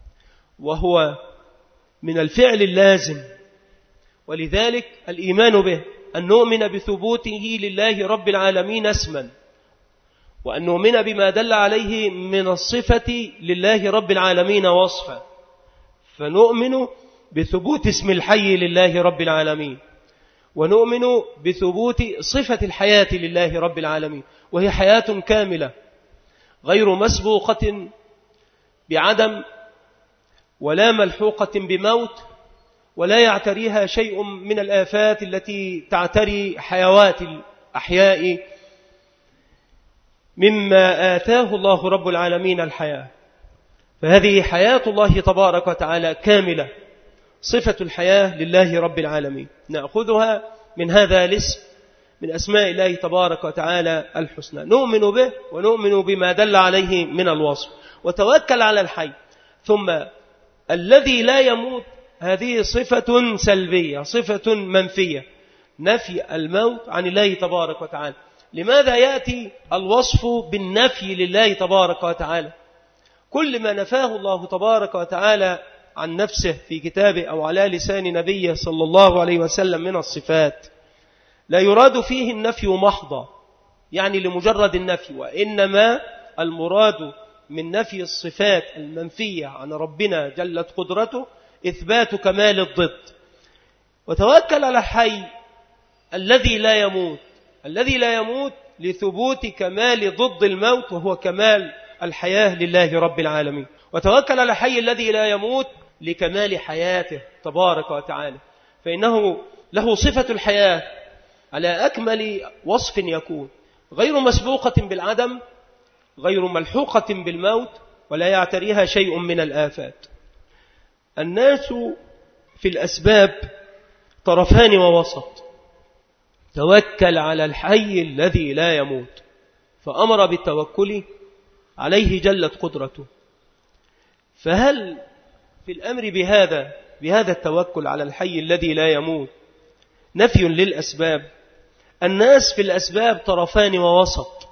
وهو من الفعل اللازم، ولذلك الإيمان به أن نؤمن بثبوته لله رب العالمين اسما، وأن نؤمن بما دل عليه من الصفة لله رب العالمين وصفا، فنؤمن بثبوت اسم الحي لله رب العالمين، ونؤمن بثبوت صفة الحياة لله رب العالمين، وهي حياة كاملة غير مسبوقة بعدم ولا ملحوقة بموت، ولا يعتريها شيء من الآفات التي تعتري حيوات الأحياء مما آتاه الله رب العالمين الحياة. فهذه حياة الله تبارك وتعالى كاملة، صفة الحياة لله رب العالمين، نأخذها من هذا الاسم من أسماء الله تبارك وتعالى الحسنى، نؤمن به ونؤمن بما دل عليه من الوصف. وتوكل على الحي. ثم الذي لا يموت، هذه صفة سلبية، صفة منفية، نفي الموت عن الله تبارك وتعالى. لماذا يأتي الوصف بالنفي لله تبارك وتعالى؟ كل ما نفاه الله تبارك وتعالى عن نفسه في كتابه أو على لسان نبيه صلى الله عليه وسلم من الصفات لا يراد فيه النفي محضا، يعني لمجرد النفي، وإنما المراد من نفي الصفات المنفية عن ربنا جلت قدرته إثبات كمال الضد. وتوكل على الحي الذي لا يموت، الذي لا يموت لثبوت كمال ضد الموت، وهو كمال الحياة لله رب العالمين. وتوكل على الحي الذي لا يموت لكمال حياته تبارك وتعالى، فإنه له صفة الحياة على أكمل وصف يكون، غير مسبوقة بالعدم، غير ملحوقة بالموت، ولا يعتريها شيء من الآفات. الناس في الأسباب طرفان ووسط. توكل على الحي الذي لا يموت، فأمر بالتوكل عليه جلت قدرته. فهل في الأمر بهذا بهذا التوكل على الحي الذي لا يموت نفي للأسباب؟ الناس في الأسباب طرفان ووسط.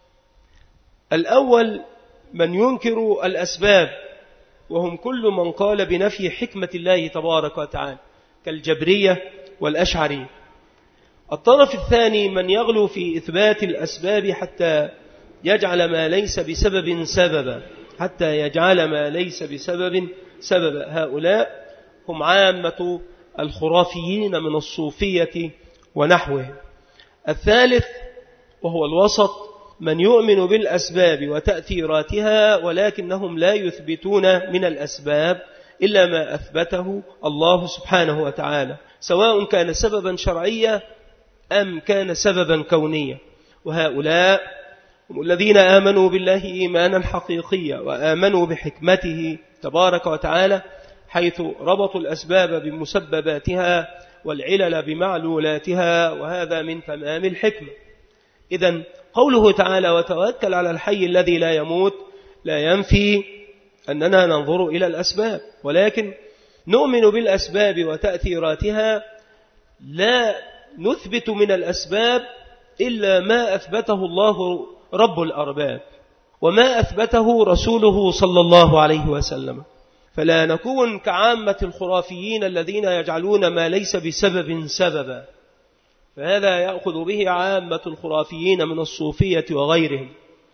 الأول من ينكر الأسباب، وهم كل من قال بنفي حكمة الله تبارك وتعالى كالجبرية والأشعري. الطرف الثاني من يغلو في إثبات الأسباب حتى يجعل ما ليس بسبب سببا، حتى يجعل ما ليس بسبب سببا. هؤلاء هم عامة الخرافيين من الصوفية ونحوه. الثالث وهو الوسط من يؤمن بالأسباب وتأثيراتها، ولكنهم لا يثبتون من الأسباب إلا ما أثبته الله سبحانه وتعالى، سواء كان سببا شرعيا أم كان سببا كونيا. وهؤلاء هم الذين آمنوا بالله إيمانا حقيقيا، وآمنوا بحكمته تبارك وتعالى، حيث ربطوا الأسباب بمسبباتها والعلل بمعلولاتها، وهذا من تمام الحكمة. إذن قوله تعالى وتوكل على الحي الذي لا يموت لا ينفي أننا ننظر إلى الأسباب، ولكن نؤمن بالأسباب وتأثيراتها، لا نثبت من الأسباب إلا ما أثبته الله رب الأرباب وما أثبته رسوله صلى الله عليه وسلم، فلا نكون كعامة الخرافيين الذين يجعلون ما ليس بسبب سببا، فهذا يأخذ به عامة الخرافيين من الصوفية وغيرهم.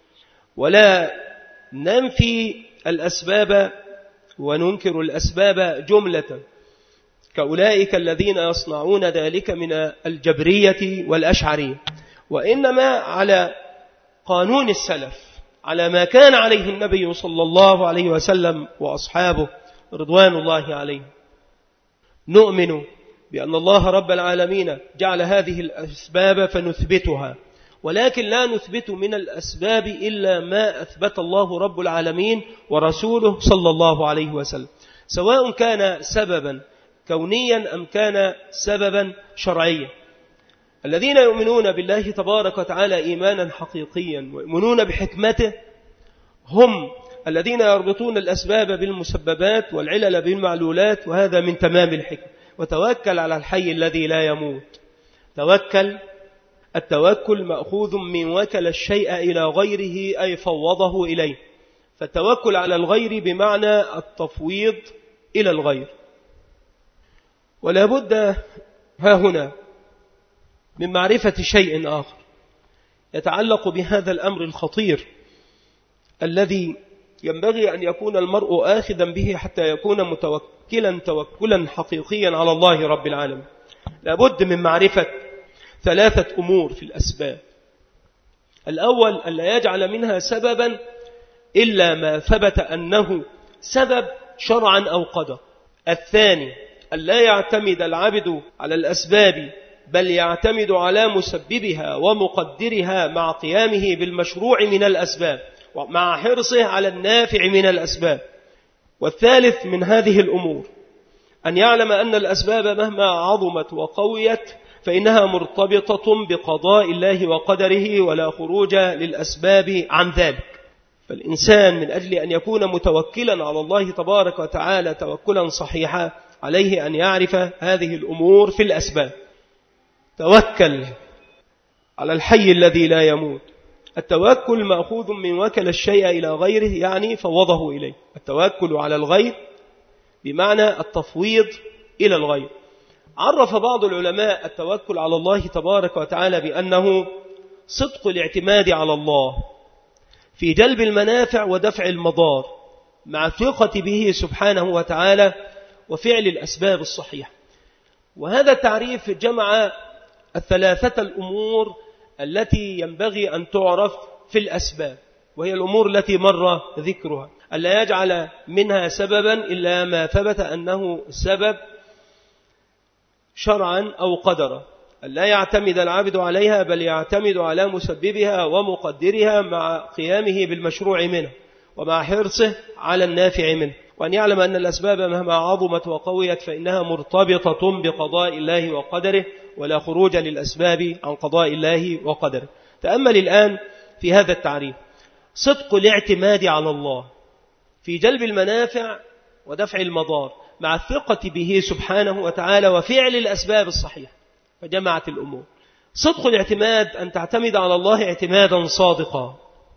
ولا ننفي الأسباب وننكر الأسباب جملة كأولئك الذين يصنعون ذلك من الجبرية والأشعرية، وإنما على قانون السلف، على ما كان عليه النبي صلى الله عليه وسلم وأصحابه رضوان الله عليه. نؤمن بأن الله رب العالمين جعل هذه الأسباب فنثبتها، ولكن لا نثبت من الأسباب إلا ما أثبت الله رب العالمين ورسوله صلى الله عليه وسلم، سواء كان سببا كونيا أم كان سببا شرعيا. الذين يؤمنون بالله تبارك وتعالى إيمانا حقيقيا ويؤمنون بحكمته هم الذين يربطون الأسباب بالمسببات والعلل بالمعلولات، وهذا من تمام الحكمة. وتوكل على الحي الذي لا يموت. توكل، التوكل مأخوذ من وكل الشيء إلى غيره، أي فوضه إليه، فالتوكل على الغير بمعنى التفويض إلى الغير. ولا بد ها هنا من معرفة شيء آخر يتعلق بهذا الأمر الخطير الذي ينبغي أن يكون المرء آخذا به حتى يكون متوكلا توكلا حقيقيا على الله رب العالمين. لا بد من معرفة ثلاثة أمور في الأسباب. الأول ألا يجعل منها سببا إلا ما ثبت أنه سبب شرعا أو قدر. الثاني ألا يعتمد العبد على الأسباب بل يعتمد على مسببها ومقدرها مع قيامه بالمشروع من الأسباب ومع حرصه على النافع من الأسباب. والثالث من هذه الأمور أن يعلم أن الأسباب مهما عظمت وقويت فإنها مرتبطة بقضاء الله وقدره ولا خروج للأسباب عن ذلك. فالإنسان من أجل أن يكون متوكلا على الله تبارك وتعالى توكلا صحيحا عليه أن يعرف هذه الأمور في الأسباب. توكل على الحي الذي لا يموت. التوكل مأخوذ من وكل الشيء إلى غيره، يعني فوضه إليه. التوكل على الغير بمعنى التفويض إلى الغير. عرف بعض العلماء التوكل على الله تبارك وتعالى بأنه صدق الاعتماد على الله في جلب المنافع ودفع المضار مع الثقة به سبحانه وتعالى وفعل الأسباب الصحيحة. وهذا التعريف جمع الثلاثة الأمور التي ينبغي أن تعرف في الأسباب، وهي الأمور التي مر ذكرها. ألا يجعل منها سببا إلا ما ثبت أنه سبب شرعا أو قدرا. ألا يعتمد العبد عليها بل يعتمد على مسببها ومقدرها مع قيامه بالمشروع منه ومع حرصه على النافع منه. وأن يعلم أن الأسباب مهما عظمت وقويت فإنها مرتبطة بقضاء الله وقدره ولا خروج للأسباب عن قضاء الله وقدره. تأمل الآن في هذا التعريف: صدق الاعتماد على الله في جلب المنافع ودفع المضار مع الثقة به سبحانه وتعالى وفعل الأسباب الصحيحة. فجمعت الأمور. صدق الاعتماد أن تعتمد على الله اعتمادا صادقا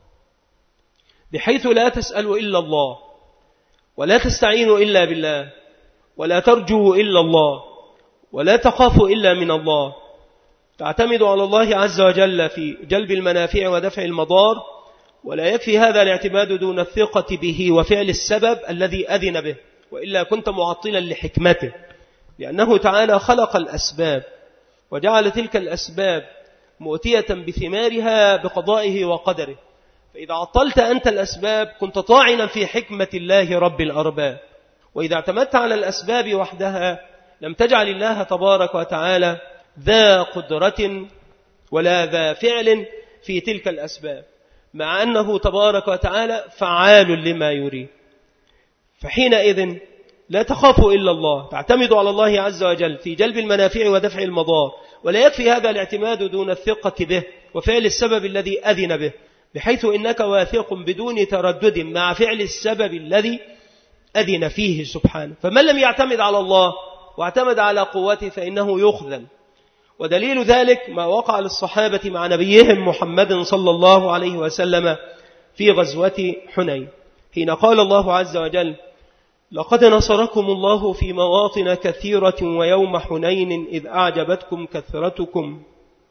بحيث لا تسأل إلا الله ولا تستعين إلا بالله ولا ترجو إلا الله ولا تخاف إلا من الله. تعتمد على الله عز وجل في جلب المنافع ودفع المضار، ولا يكفي هذا الاعتماد دون الثقة به وفعل السبب الذي أذن به، وإلا كنت معطلا لحكمته، لأنه تعالى خلق الأسباب وجعل تلك الأسباب مؤتية بثمارها بقضائه وقدره. فإذا عطلت أنت الأسباب كنت طاعنا في حكمة الله رب الأرباب. وإذا اعتمدت على الأسباب وحدها لم تجعل الله تبارك وتعالى ذا قدرة ولا ذا فعل في تلك الأسباب، مع أنه تبارك وتعالى فعال لما يريد. فحينئذ لا تخافوا إلا الله، تعتمدوا على الله عز وجل في جلب المنافع ودفع المضار، ولا يكفي هذا الاعتماد دون الثقة به وفعل السبب الذي أذن به، بحيث إنك واثق بدون تردد مع فعل السبب الذي أذن فيه سبحانه. فمن لم يعتمد على الله واعتمد على قوته فإنه يخذل. ودليل ذلك ما وقع للصحابة مع نبيهم محمد صلى الله عليه وسلم في غزوة حنين، حين قال الله عز وجل: لقد نصركم الله في مواطن كثيرة ويوم حنين إذ أعجبتكم كثرتكم.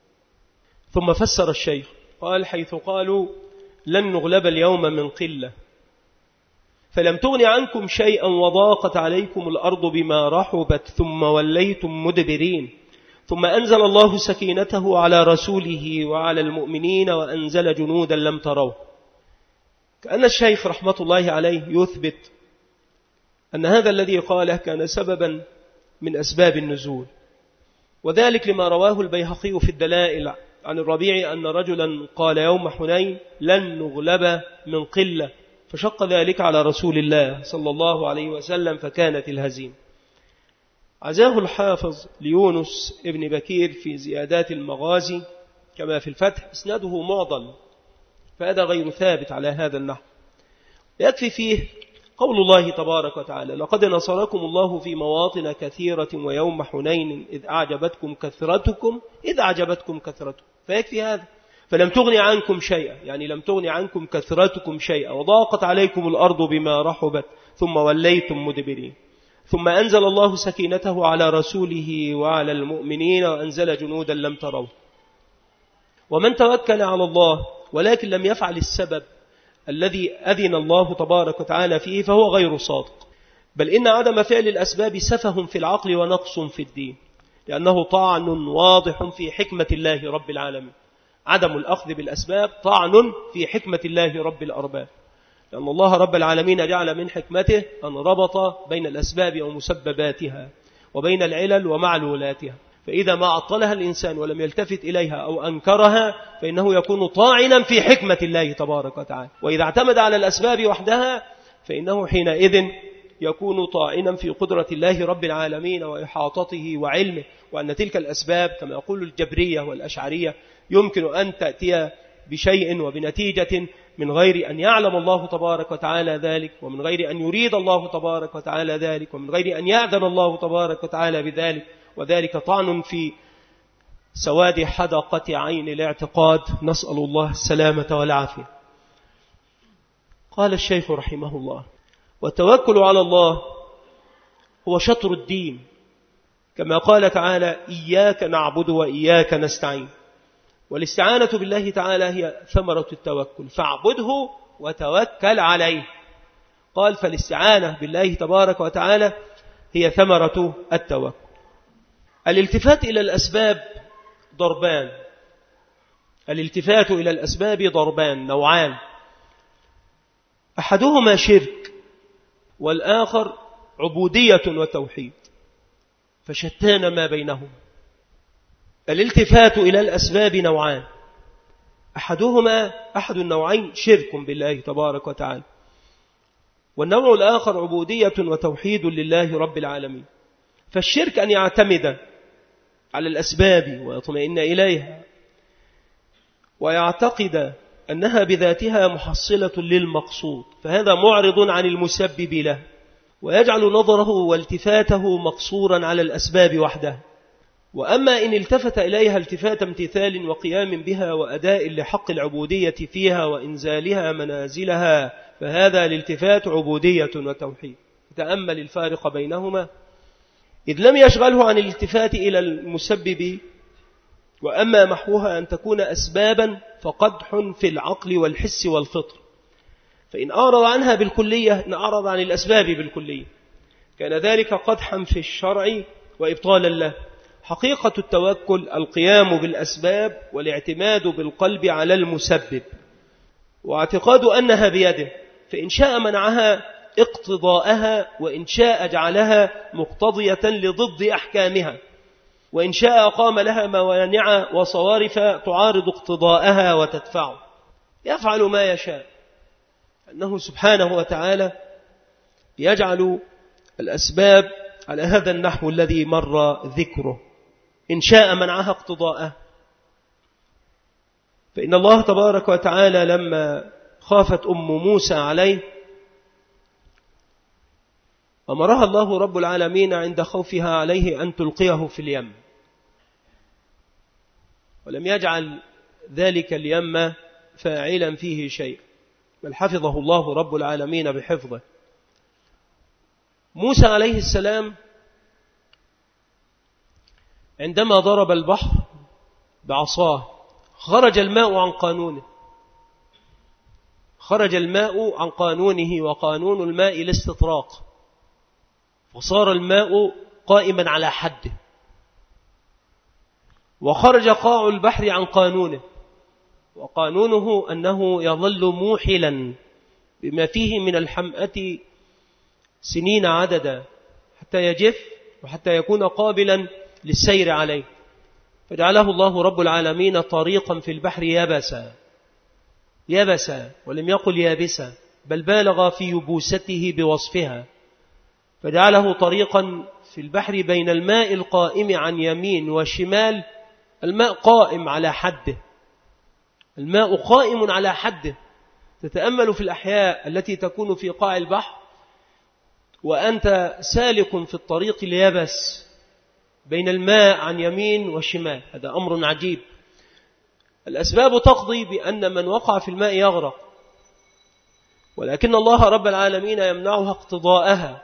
ثم فسر الشيخ قال: حيث قالوا لن نغلب اليوم من قلة، فلم تغن عنكم شيئا وضاقت عليكم الأرض بما رحبت ثم وليتم مدبرين، ثم أنزل الله سكينته على رسوله وعلى المؤمنين وأنزل جنودا لم تروه. كأن الشيخ رحمة الله عليه يثبت أن هذا الذي قاله كان سببا من أسباب النزول، وذلك لما رواه البيهقي في الدلائل عن الربيع أن رجلا قال يوم حنين لن نغلب من قلة، فشق ذلك على رسول الله صلى الله عليه وسلم فكانت الهزيمة. عزاه الحافظ ليونس ابن بكير في زيادات المغازي كما في الفتح اسناده معضل، فهذا غير ثابت على هذا النحو. يكفي فيه قول الله تبارك وتعالى: لقد نصركم الله في مواطن كثيرة ويوم حنين إذ أعجبتكم كثرتكم إذ أعجبتكم كثرتكم، فيكفي هذا. فلم تغن عنكم شيئا، يعني لم تغن عنكم كثرتكم شيئا، وضاقت عليكم الأرض بما رحبت ثم وليتم مدبرين، ثم أنزل الله سكينته على رسوله وعلى المؤمنين وأنزل جنودا لم تروا. ومن توكل على الله ولكن لم يفعل السبب الذي أذن الله تبارك وتعالى فيه فهو غير صادق، بل إن عدم فعل الأسباب سفه في العقل ونقص في الدين، لأنه طعن واضح في حكمة الله رب العالمين. عدم الأخذ بالأسباب طعن في حكمة الله رب الأرباب، لأن الله رب العالمين جعل من حكمته أن ربط بين الأسباب ومسبباتها وبين العلل ومعلولاتها، فإذا ما عطلها الإنسان ولم يلتفت إليها أو أنكرها فإنه يكون طاعنا في حكمة الله تبارك وتعالى، وإذا اعتمد على الأسباب وحدها فإنه حينئذ يكون طاعنا في قدرة الله رب العالمين وإحاطته وعلمه، وأن تلك الأسباب كما يقول الجبرية والأشعرية يمكن أن تأتي بشيء وبنتيجة من غير أن يعلم الله تبارك وتعالى ذلك، ومن غير أن يريد الله تبارك وتعالى ذلك، ومن غير أن يأذن الله تبارك وتعالى بذلك، وذلك طعن في سواد حدقة عين الاعتقاد، نسأل الله السلامة والعافية. قال الشيخ رحمه الله: والتوكل على الله هو شطر الدين، كما قال تعالى: إياك نعبد وإياك نستعين. والاستعانة بالله تعالى هي ثمرة التوكل، فاعبده وتوكل عليه. قال: فالاستعانة بالله تبارك وتعالى هي ثمرة التوكل. الالتفات إلى الأسباب ضربان، الالتفات إلى الأسباب ضربان نوعان، أحدهما شرك والآخر عبودية وتوحيد، فشتان ما بينهما. الالتفات إلى الأسباب نوعان، أحدهما أحد النوعين شرك بالله تبارك وتعالى، والنوع الآخر عبودية وتوحيد لله رب العالمين. فالشرك أن يعتمد على الأسباب ويطمئن إليها ويعتقد أنها بذاتها محصلة للمقصود، فهذا معرض عن المسبب له، ويجعل نظره والتفاته مقصورا على الأسباب وحدها. وأما إن التفت إليها التفات امتثال وقيام بها وأداء لحق العبودية فيها وإنزالها منازلها، فهذا الالتفات عبودية وتوحيد. تأمل الفارق بينهما، إذ لم يشغله عن الالتفات إلى المسبب، وأما محوها أن تكون أسبابا فقدح في العقل والحس والفطر، فإن أعرض عنها بالكلية إن أعرض عن الأسباب بالكلية كان ذلك قدحا في الشرع وإبطالا له. حقيقة التوكل القيام بالأسباب والاعتماد بالقلب على المسبب، واعتقاد أنها بيده، فإن شاء منعها اقتضاءها، وإن شاء جعلها مقتضية لضد أحكامها، وإن شاء قام لها موانع وصوارف تعارض اقتضاءها وتدفعه. يفعل ما يشاء، أنه سبحانه وتعالى يجعل الأسباب على هذا النحو الذي مر ذكره، إن شاء منعها اقتضاءه. فإن الله تبارك وتعالى لما خافت أم موسى عليه أمرها الله رب العالمين عند خوفها عليه أن تلقيه في اليم، ولم يجعل ذلك اليم فاعلا فيه شيء، بل حفظه الله رب العالمين بحفظه. موسى عليه السلام عندما ضرب البحر بعصاه خرج الماء عن قانونه، خرج الماء عن قانونه، وقانون الماء الاستطراق، فصار الماء قائما على حده. وخرج قاع البحر عن قانونه، وقانونه أنه يظل موحلا بما فيه من الحمأة سنين عددا حتى يجف وحتى يكون قابلا للسير عليه، فجعله الله رب العالمين طريقا في البحر يبسا يبسا ولم يقل يابسا، بل بالغ في يبوسته بوصفها، فجعله طريقا في البحر بين الماء القائم عن يمين وشمال، الماء قائم على حده، الماء قائم على حده. تتأمل في الأحياء التي تكون في قاع البحر وأنت سالك في الطريق اليابس بين الماء عن يمين وشمال، هذا أمر عجيب. الأسباب تقضي بأن من وقع في الماء يغرق، ولكن الله رب العالمين يمنعها اقتضاءها.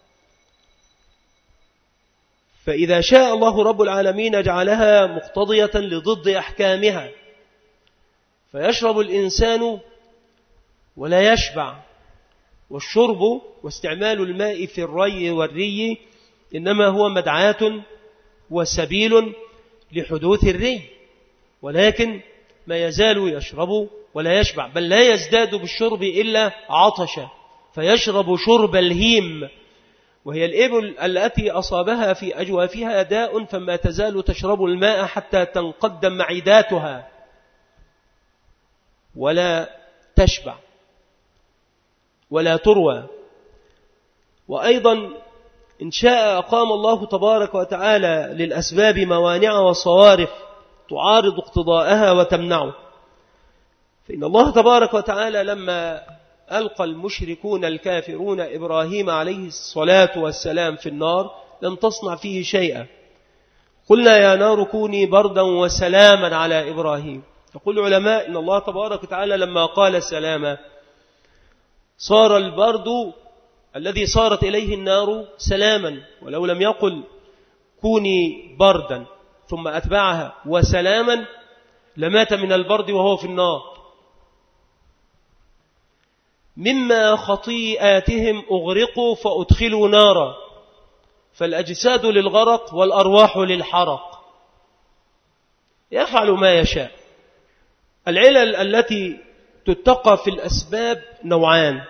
فإذا شاء الله رب العالمين جعلها مقتضية لضد أحكامها، فيشرب الإنسان ولا يشبع، والشرب واستعمال الماء في الري والري إنما هو مدعاة وسبيل لحدوث الري، ولكن ما يزال يشرب ولا يشبع، بل لا يزداد بالشرب إلا عطشا، فيشرب شرب الهيم، وهي الإبل التي أصابها في أجوافها داء فما تزال تشرب الماء حتى تنقد معداتها ولا تشبع ولا تروى. وأيضا إن شاء أقام الله تبارك وتعالى للأسباب موانع وصوارف تعارض اقتضاءها وتمنعه. فإن الله تبارك وتعالى لما ألقى المشركون الكافرون إبراهيم عليه الصلاة والسلام في النار لم تصنع فيه شيئا، قلنا يا نار كوني بردا وسلاما على إبراهيم. يقول العلماء إن الله تبارك وتعالى لما قال سلاما صار البرد الذي صارت إليه النار سلاما، ولو لم يقل كوني بردا ثم أتبعها وسلاما لمات من البرد وهو في النار. مما خطيئاتهم أغرقوا فأدخلوا نارا، فالأجساد للغرق والأرواح للحرق، يفعل ما يشاء. العلل التي تتقى في الأسباب نوعان،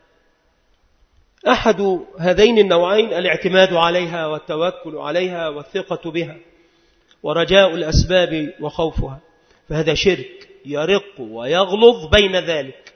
أحد هذين النوعين الاعتماد عليها والتوكل عليها والثقة بها ورجاء الأسباب وخوفها، فهذا شرك يرق ويغلظ بين ذلك.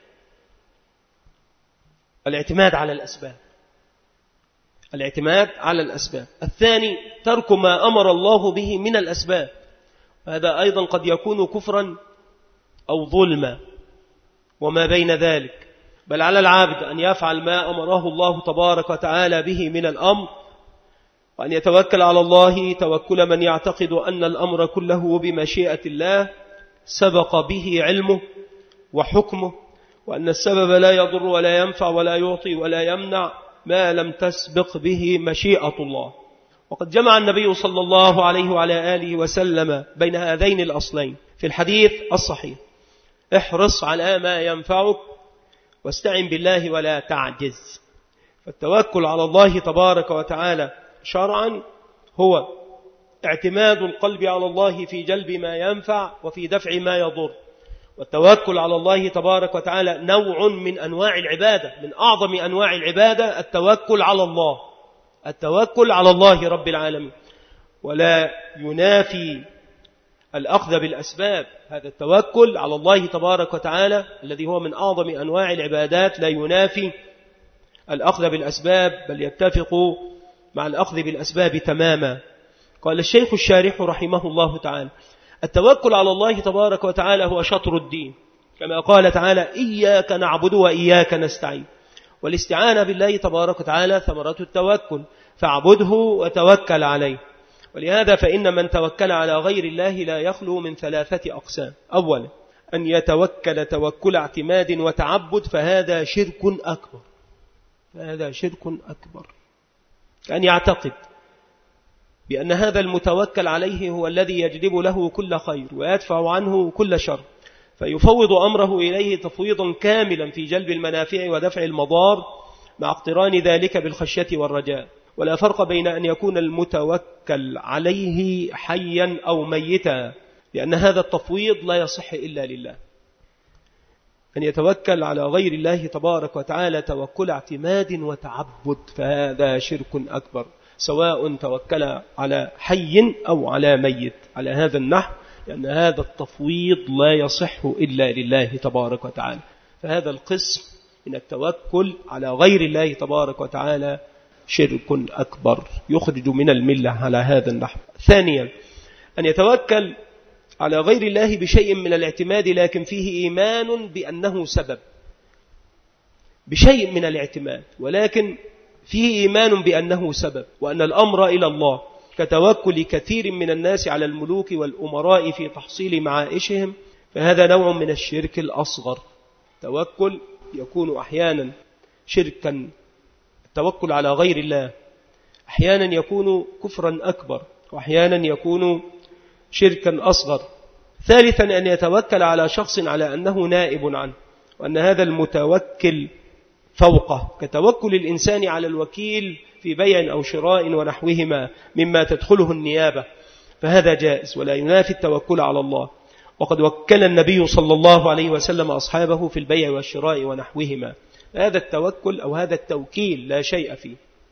الاعتماد على الأسباب، الاعتماد على الأسباب. الثاني ترك ما أمر الله به من الأسباب، هذا أيضا قد يكون كفرا أو ظلما وما بين ذلك، بل على العابد أن يفعل ما أمره الله تبارك وتعالى به من الأمر، وأن يتوكل على الله توكل من يعتقد أن الأمر كله بمشيئة الله سبق به علمه وحكمه، وأن السبب لا يضر ولا ينفع ولا يعطي ولا يمنع ما لم تسبق به مشيئة الله. وقد جمع النبي صلى الله عليه وعلى آله وسلم بين هذين الأصلين في الحديث الصحيح: احرص على ما ينفعك واستعن بالله ولا تعجز. فالتوكل على الله تبارك وتعالى شرعا هو اعتماد القلب على الله في جلب ما ينفع وفي دفع ما يضر. والتوكل على الله تبارك وتعالى نوع من أنواع العبادة، من أعظم أنواع العبادة التوكل على الله، التوكل على الله رب العالمين، ولا ينافي الأخذ بالأسباب. هذا التوكل على الله تبارك وتعالى الذي هو من أعظم أنواع العبادات لا ينافي الأخذ بالأسباب، بل يتفق مع الأخذ بالأسباب تماما. قال الشيخ الشارح رحمه الله تعالى: التوكل على الله تبارك وتعالى هو شطر الدين، كما قال تعالى: إياك نعبد وإياك نستعين. والاستعانة بالله تبارك وتعالى ثمرة التوكل، فاعبده وتوكل عليه. ولهذا فإن من توكل على غير الله لا يخلو من ثلاثة أقسام: أولا أن يتوكل توكل اعتماد وتعبد، فهذا شرك أكبر، فهذا شرك أكبر، أن يعتقد بأن هذا المتوكل عليه هو الذي يجلب له كل خير ويدفع عنه كل شر، فيفوض أمره إليه تفويضا كاملا في جلب المنافع ودفع المضار، مع اقتران ذلك بالخشية والرجاء. ولا فرق بين أن يكون المتوكل عليه حيا أو ميتا، لأن هذا التفويض لا يصح إلا لله. أن يتوكل على غير الله تبارك وتعالى توكل اعتماد وتعبد، فهذا شرك أكبر، سواء توكل على حي أو على ميت على هذا النحو، لأن هذا التفويض لا يصح إلا لله تبارك وتعالى. فهذا القسم من التوكل على غير الله تبارك وتعالى شرك أكبر يخرج من الملة على هذا النحو. ثانيا أن يتوكل على غير الله بشيء من الاعتماد، لكن فيه إيمان بأنه سبب، بشيء من الاعتماد ولكن فيه إيمان بأنه سبب، وأن الأمر إلى الله، كتوكل كثير من الناس على الملوك والأمراء في تحصيل معائشهم، فهذا نوع من الشرك الأصغر. توكل يكون أحيانا شركا، التوكل على غير الله أحيانا يكون كفرا أكبر، وأحيانا يكون شركا أصغر. ثالثا أن يتوكل على شخص على أنه نائب عنه، وأن هذا المتوكل فوقه، كتوكل الإنسان على الوكيل في بيع أو شراء ونحوهما مما تدخله النيابة، فهذا جائز ولا ينافي التوكل على الله. وقد وكل النبي صلى الله عليه وسلم أصحابه في البيع والشراء ونحوهما، هذا التوكل أو هذا التوكيل لا شيء فيه.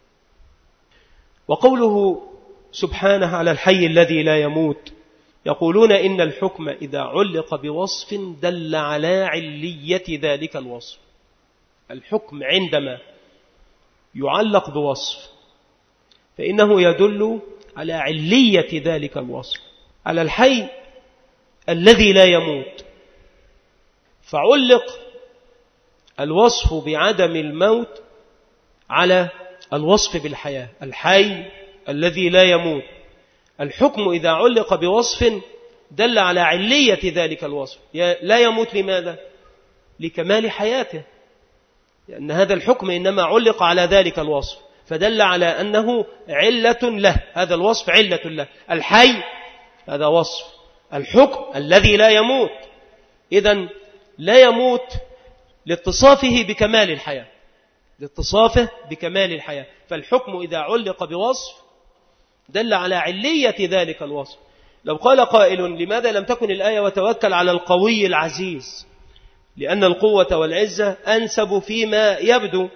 وقوله سبحانه على الحي الذي لا يموت، يقولون إن الحكم إذا علق بوصف دل على علية ذلك الوصف. الحكم عندما يعلق بوصف فإنه يدل على علية ذلك الوصف، على الحي الذي لا يموت، فعلق الوصف بعدم الموت على الوصف بالحياة، الحي الذي لا يموت. الحكم إذا علق بوصف دل على علية ذلك الوصف، لا يموت لماذا؟ لكمال حياته، لأن هذا الحكم إنما علق على ذلك الوصف، فدل على أنه علة له، هذا الوصف علة له. الحي هذا وصف، الحكم الذي لا يموت، إذن لا يموت لاتصافه بكمال الحياة، لاتصافه بكمال الحياة. فالحكم إذا علق بوصف دل على علية ذلك الوصف. لو قال قائل لماذا لم تكن الآية وتوكل على القوي العزيز؟ لأن القوة والعزة أنسب فيما يبدو،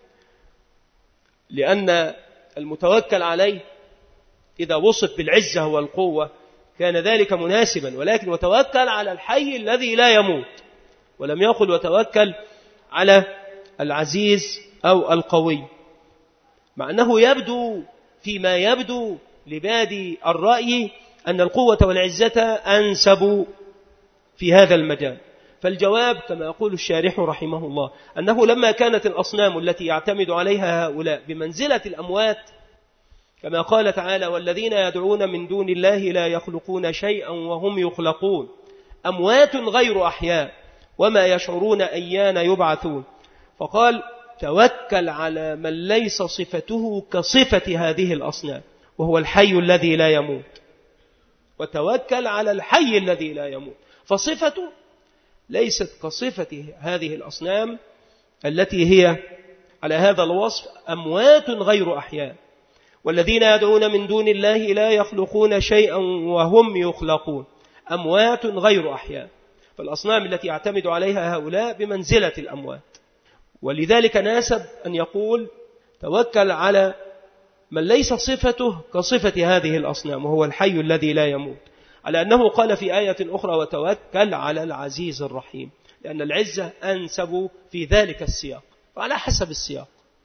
لأن المتوكل عليه إذا وصف بالعزة والقوة كان ذلك مناسبا، ولكن وتوكل على الحي الذي لا يموت، ولم يقل وتوكل على العزيز أو القوي، مع أنه يبدو فيما يبدو لبادي الرأي أن القوة والعزة أنسب في هذا المجال. فالجواب كما يقول الشارح رحمه الله أنه لما كانت الأصنام التي يعتمد عليها هؤلاء بمنزلة الأموات، كما قال تعالى: والذين يدعون من دون الله لا يخلقون شيئا وهم يخلقون، أموات غير أحياء وما يشعرون أيان يبعثون، فقال: توكل على من ليس صفته كصفة هذه الأصنام وهو الحي الذي لا يموت، وتوكل على الحي الذي لا يموت، فصفته ليست كصفة هذه الأصنام التي هي على هذا الوصف أموات غير أحياء. والذين يدعون من دون الله لا يخلقون شيئا وهم يخلقون، أموات غير أحياء. فالأصنام التي يعتمد عليها هؤلاء بمنزلة الأموات، ولذلك ناسب أن يقول توكل على من ليس صفته كصفة هذه الأصنام وهو الحي الذي لا يموت، على أنه قال في آية أخرى: وتوكل على العزيز الرحيم، لأن العزة أنسب في ذلك السياق، فعلى حسب السياق.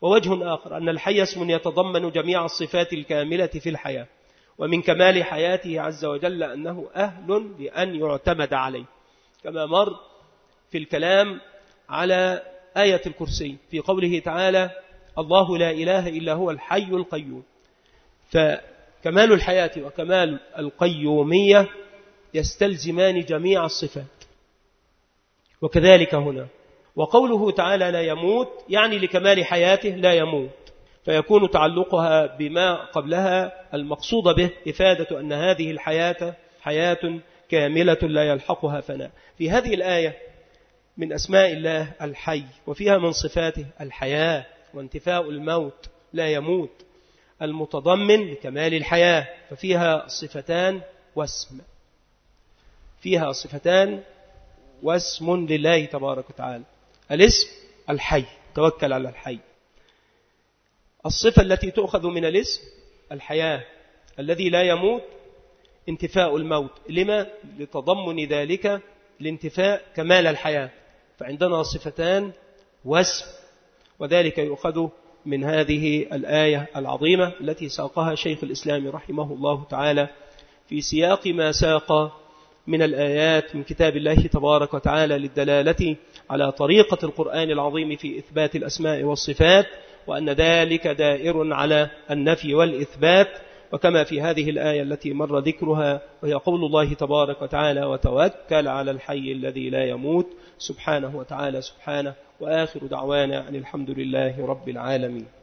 ووجه آخر أن الحي اسم يتضمن جميع الصفات الكاملة في الحياة، ومن كمال حياته عز وجل أنه أهل لأن يعتمد عليه، كما مر في الكلام على آية الكرسي في قوله تعالى الله لا إله إلا هو الحي القيوم. فكمال الحياة وكمال القيومية يستلزمان جميع الصفات، وكذلك هنا. وقوله تعالى لا يموت يعني لكمال حياته لا يموت، فيكون تعلقها بما قبلها المقصود به إفادة أن هذه الحياة حياة كاملة لا يلحقها فناء. في هذه الآية من أسماء الله الحي، وفيها من صفاته الحياة وانتفاء الموت، لا يموت، المتضمن لكمال الحياة، ففيها صفتان واسم، فيها صفتان واسم لله تبارك وتعالى. الاسم الحي، توكل على الحي. الصفة التي تؤخذ من الاسم الحياة، الذي لا يموت، انتفاء الموت، لما؟ لتضمن ذلك لانتفاء كمال الحياة. فعندنا صفتان واسم، وذلك يؤخذ من هذه الآية العظيمة التي ساقها شيخ الإسلام رحمه الله تعالى في سياق ما ساق من الآيات من كتاب الله تبارك وتعالى للدلالة على طريقة القرآن العظيم في إثبات الأسماء والصفات، وأن ذلك دائر على النفي والإثبات. وكما في هذه الآية التي مر ذكرها وهي قول الله تبارك وتعالى وتوكل على الحي الذي لا يموت، سبحانه وتعالى سبحانه. وآخر دعوانا أن الحمد لله رب العالمين.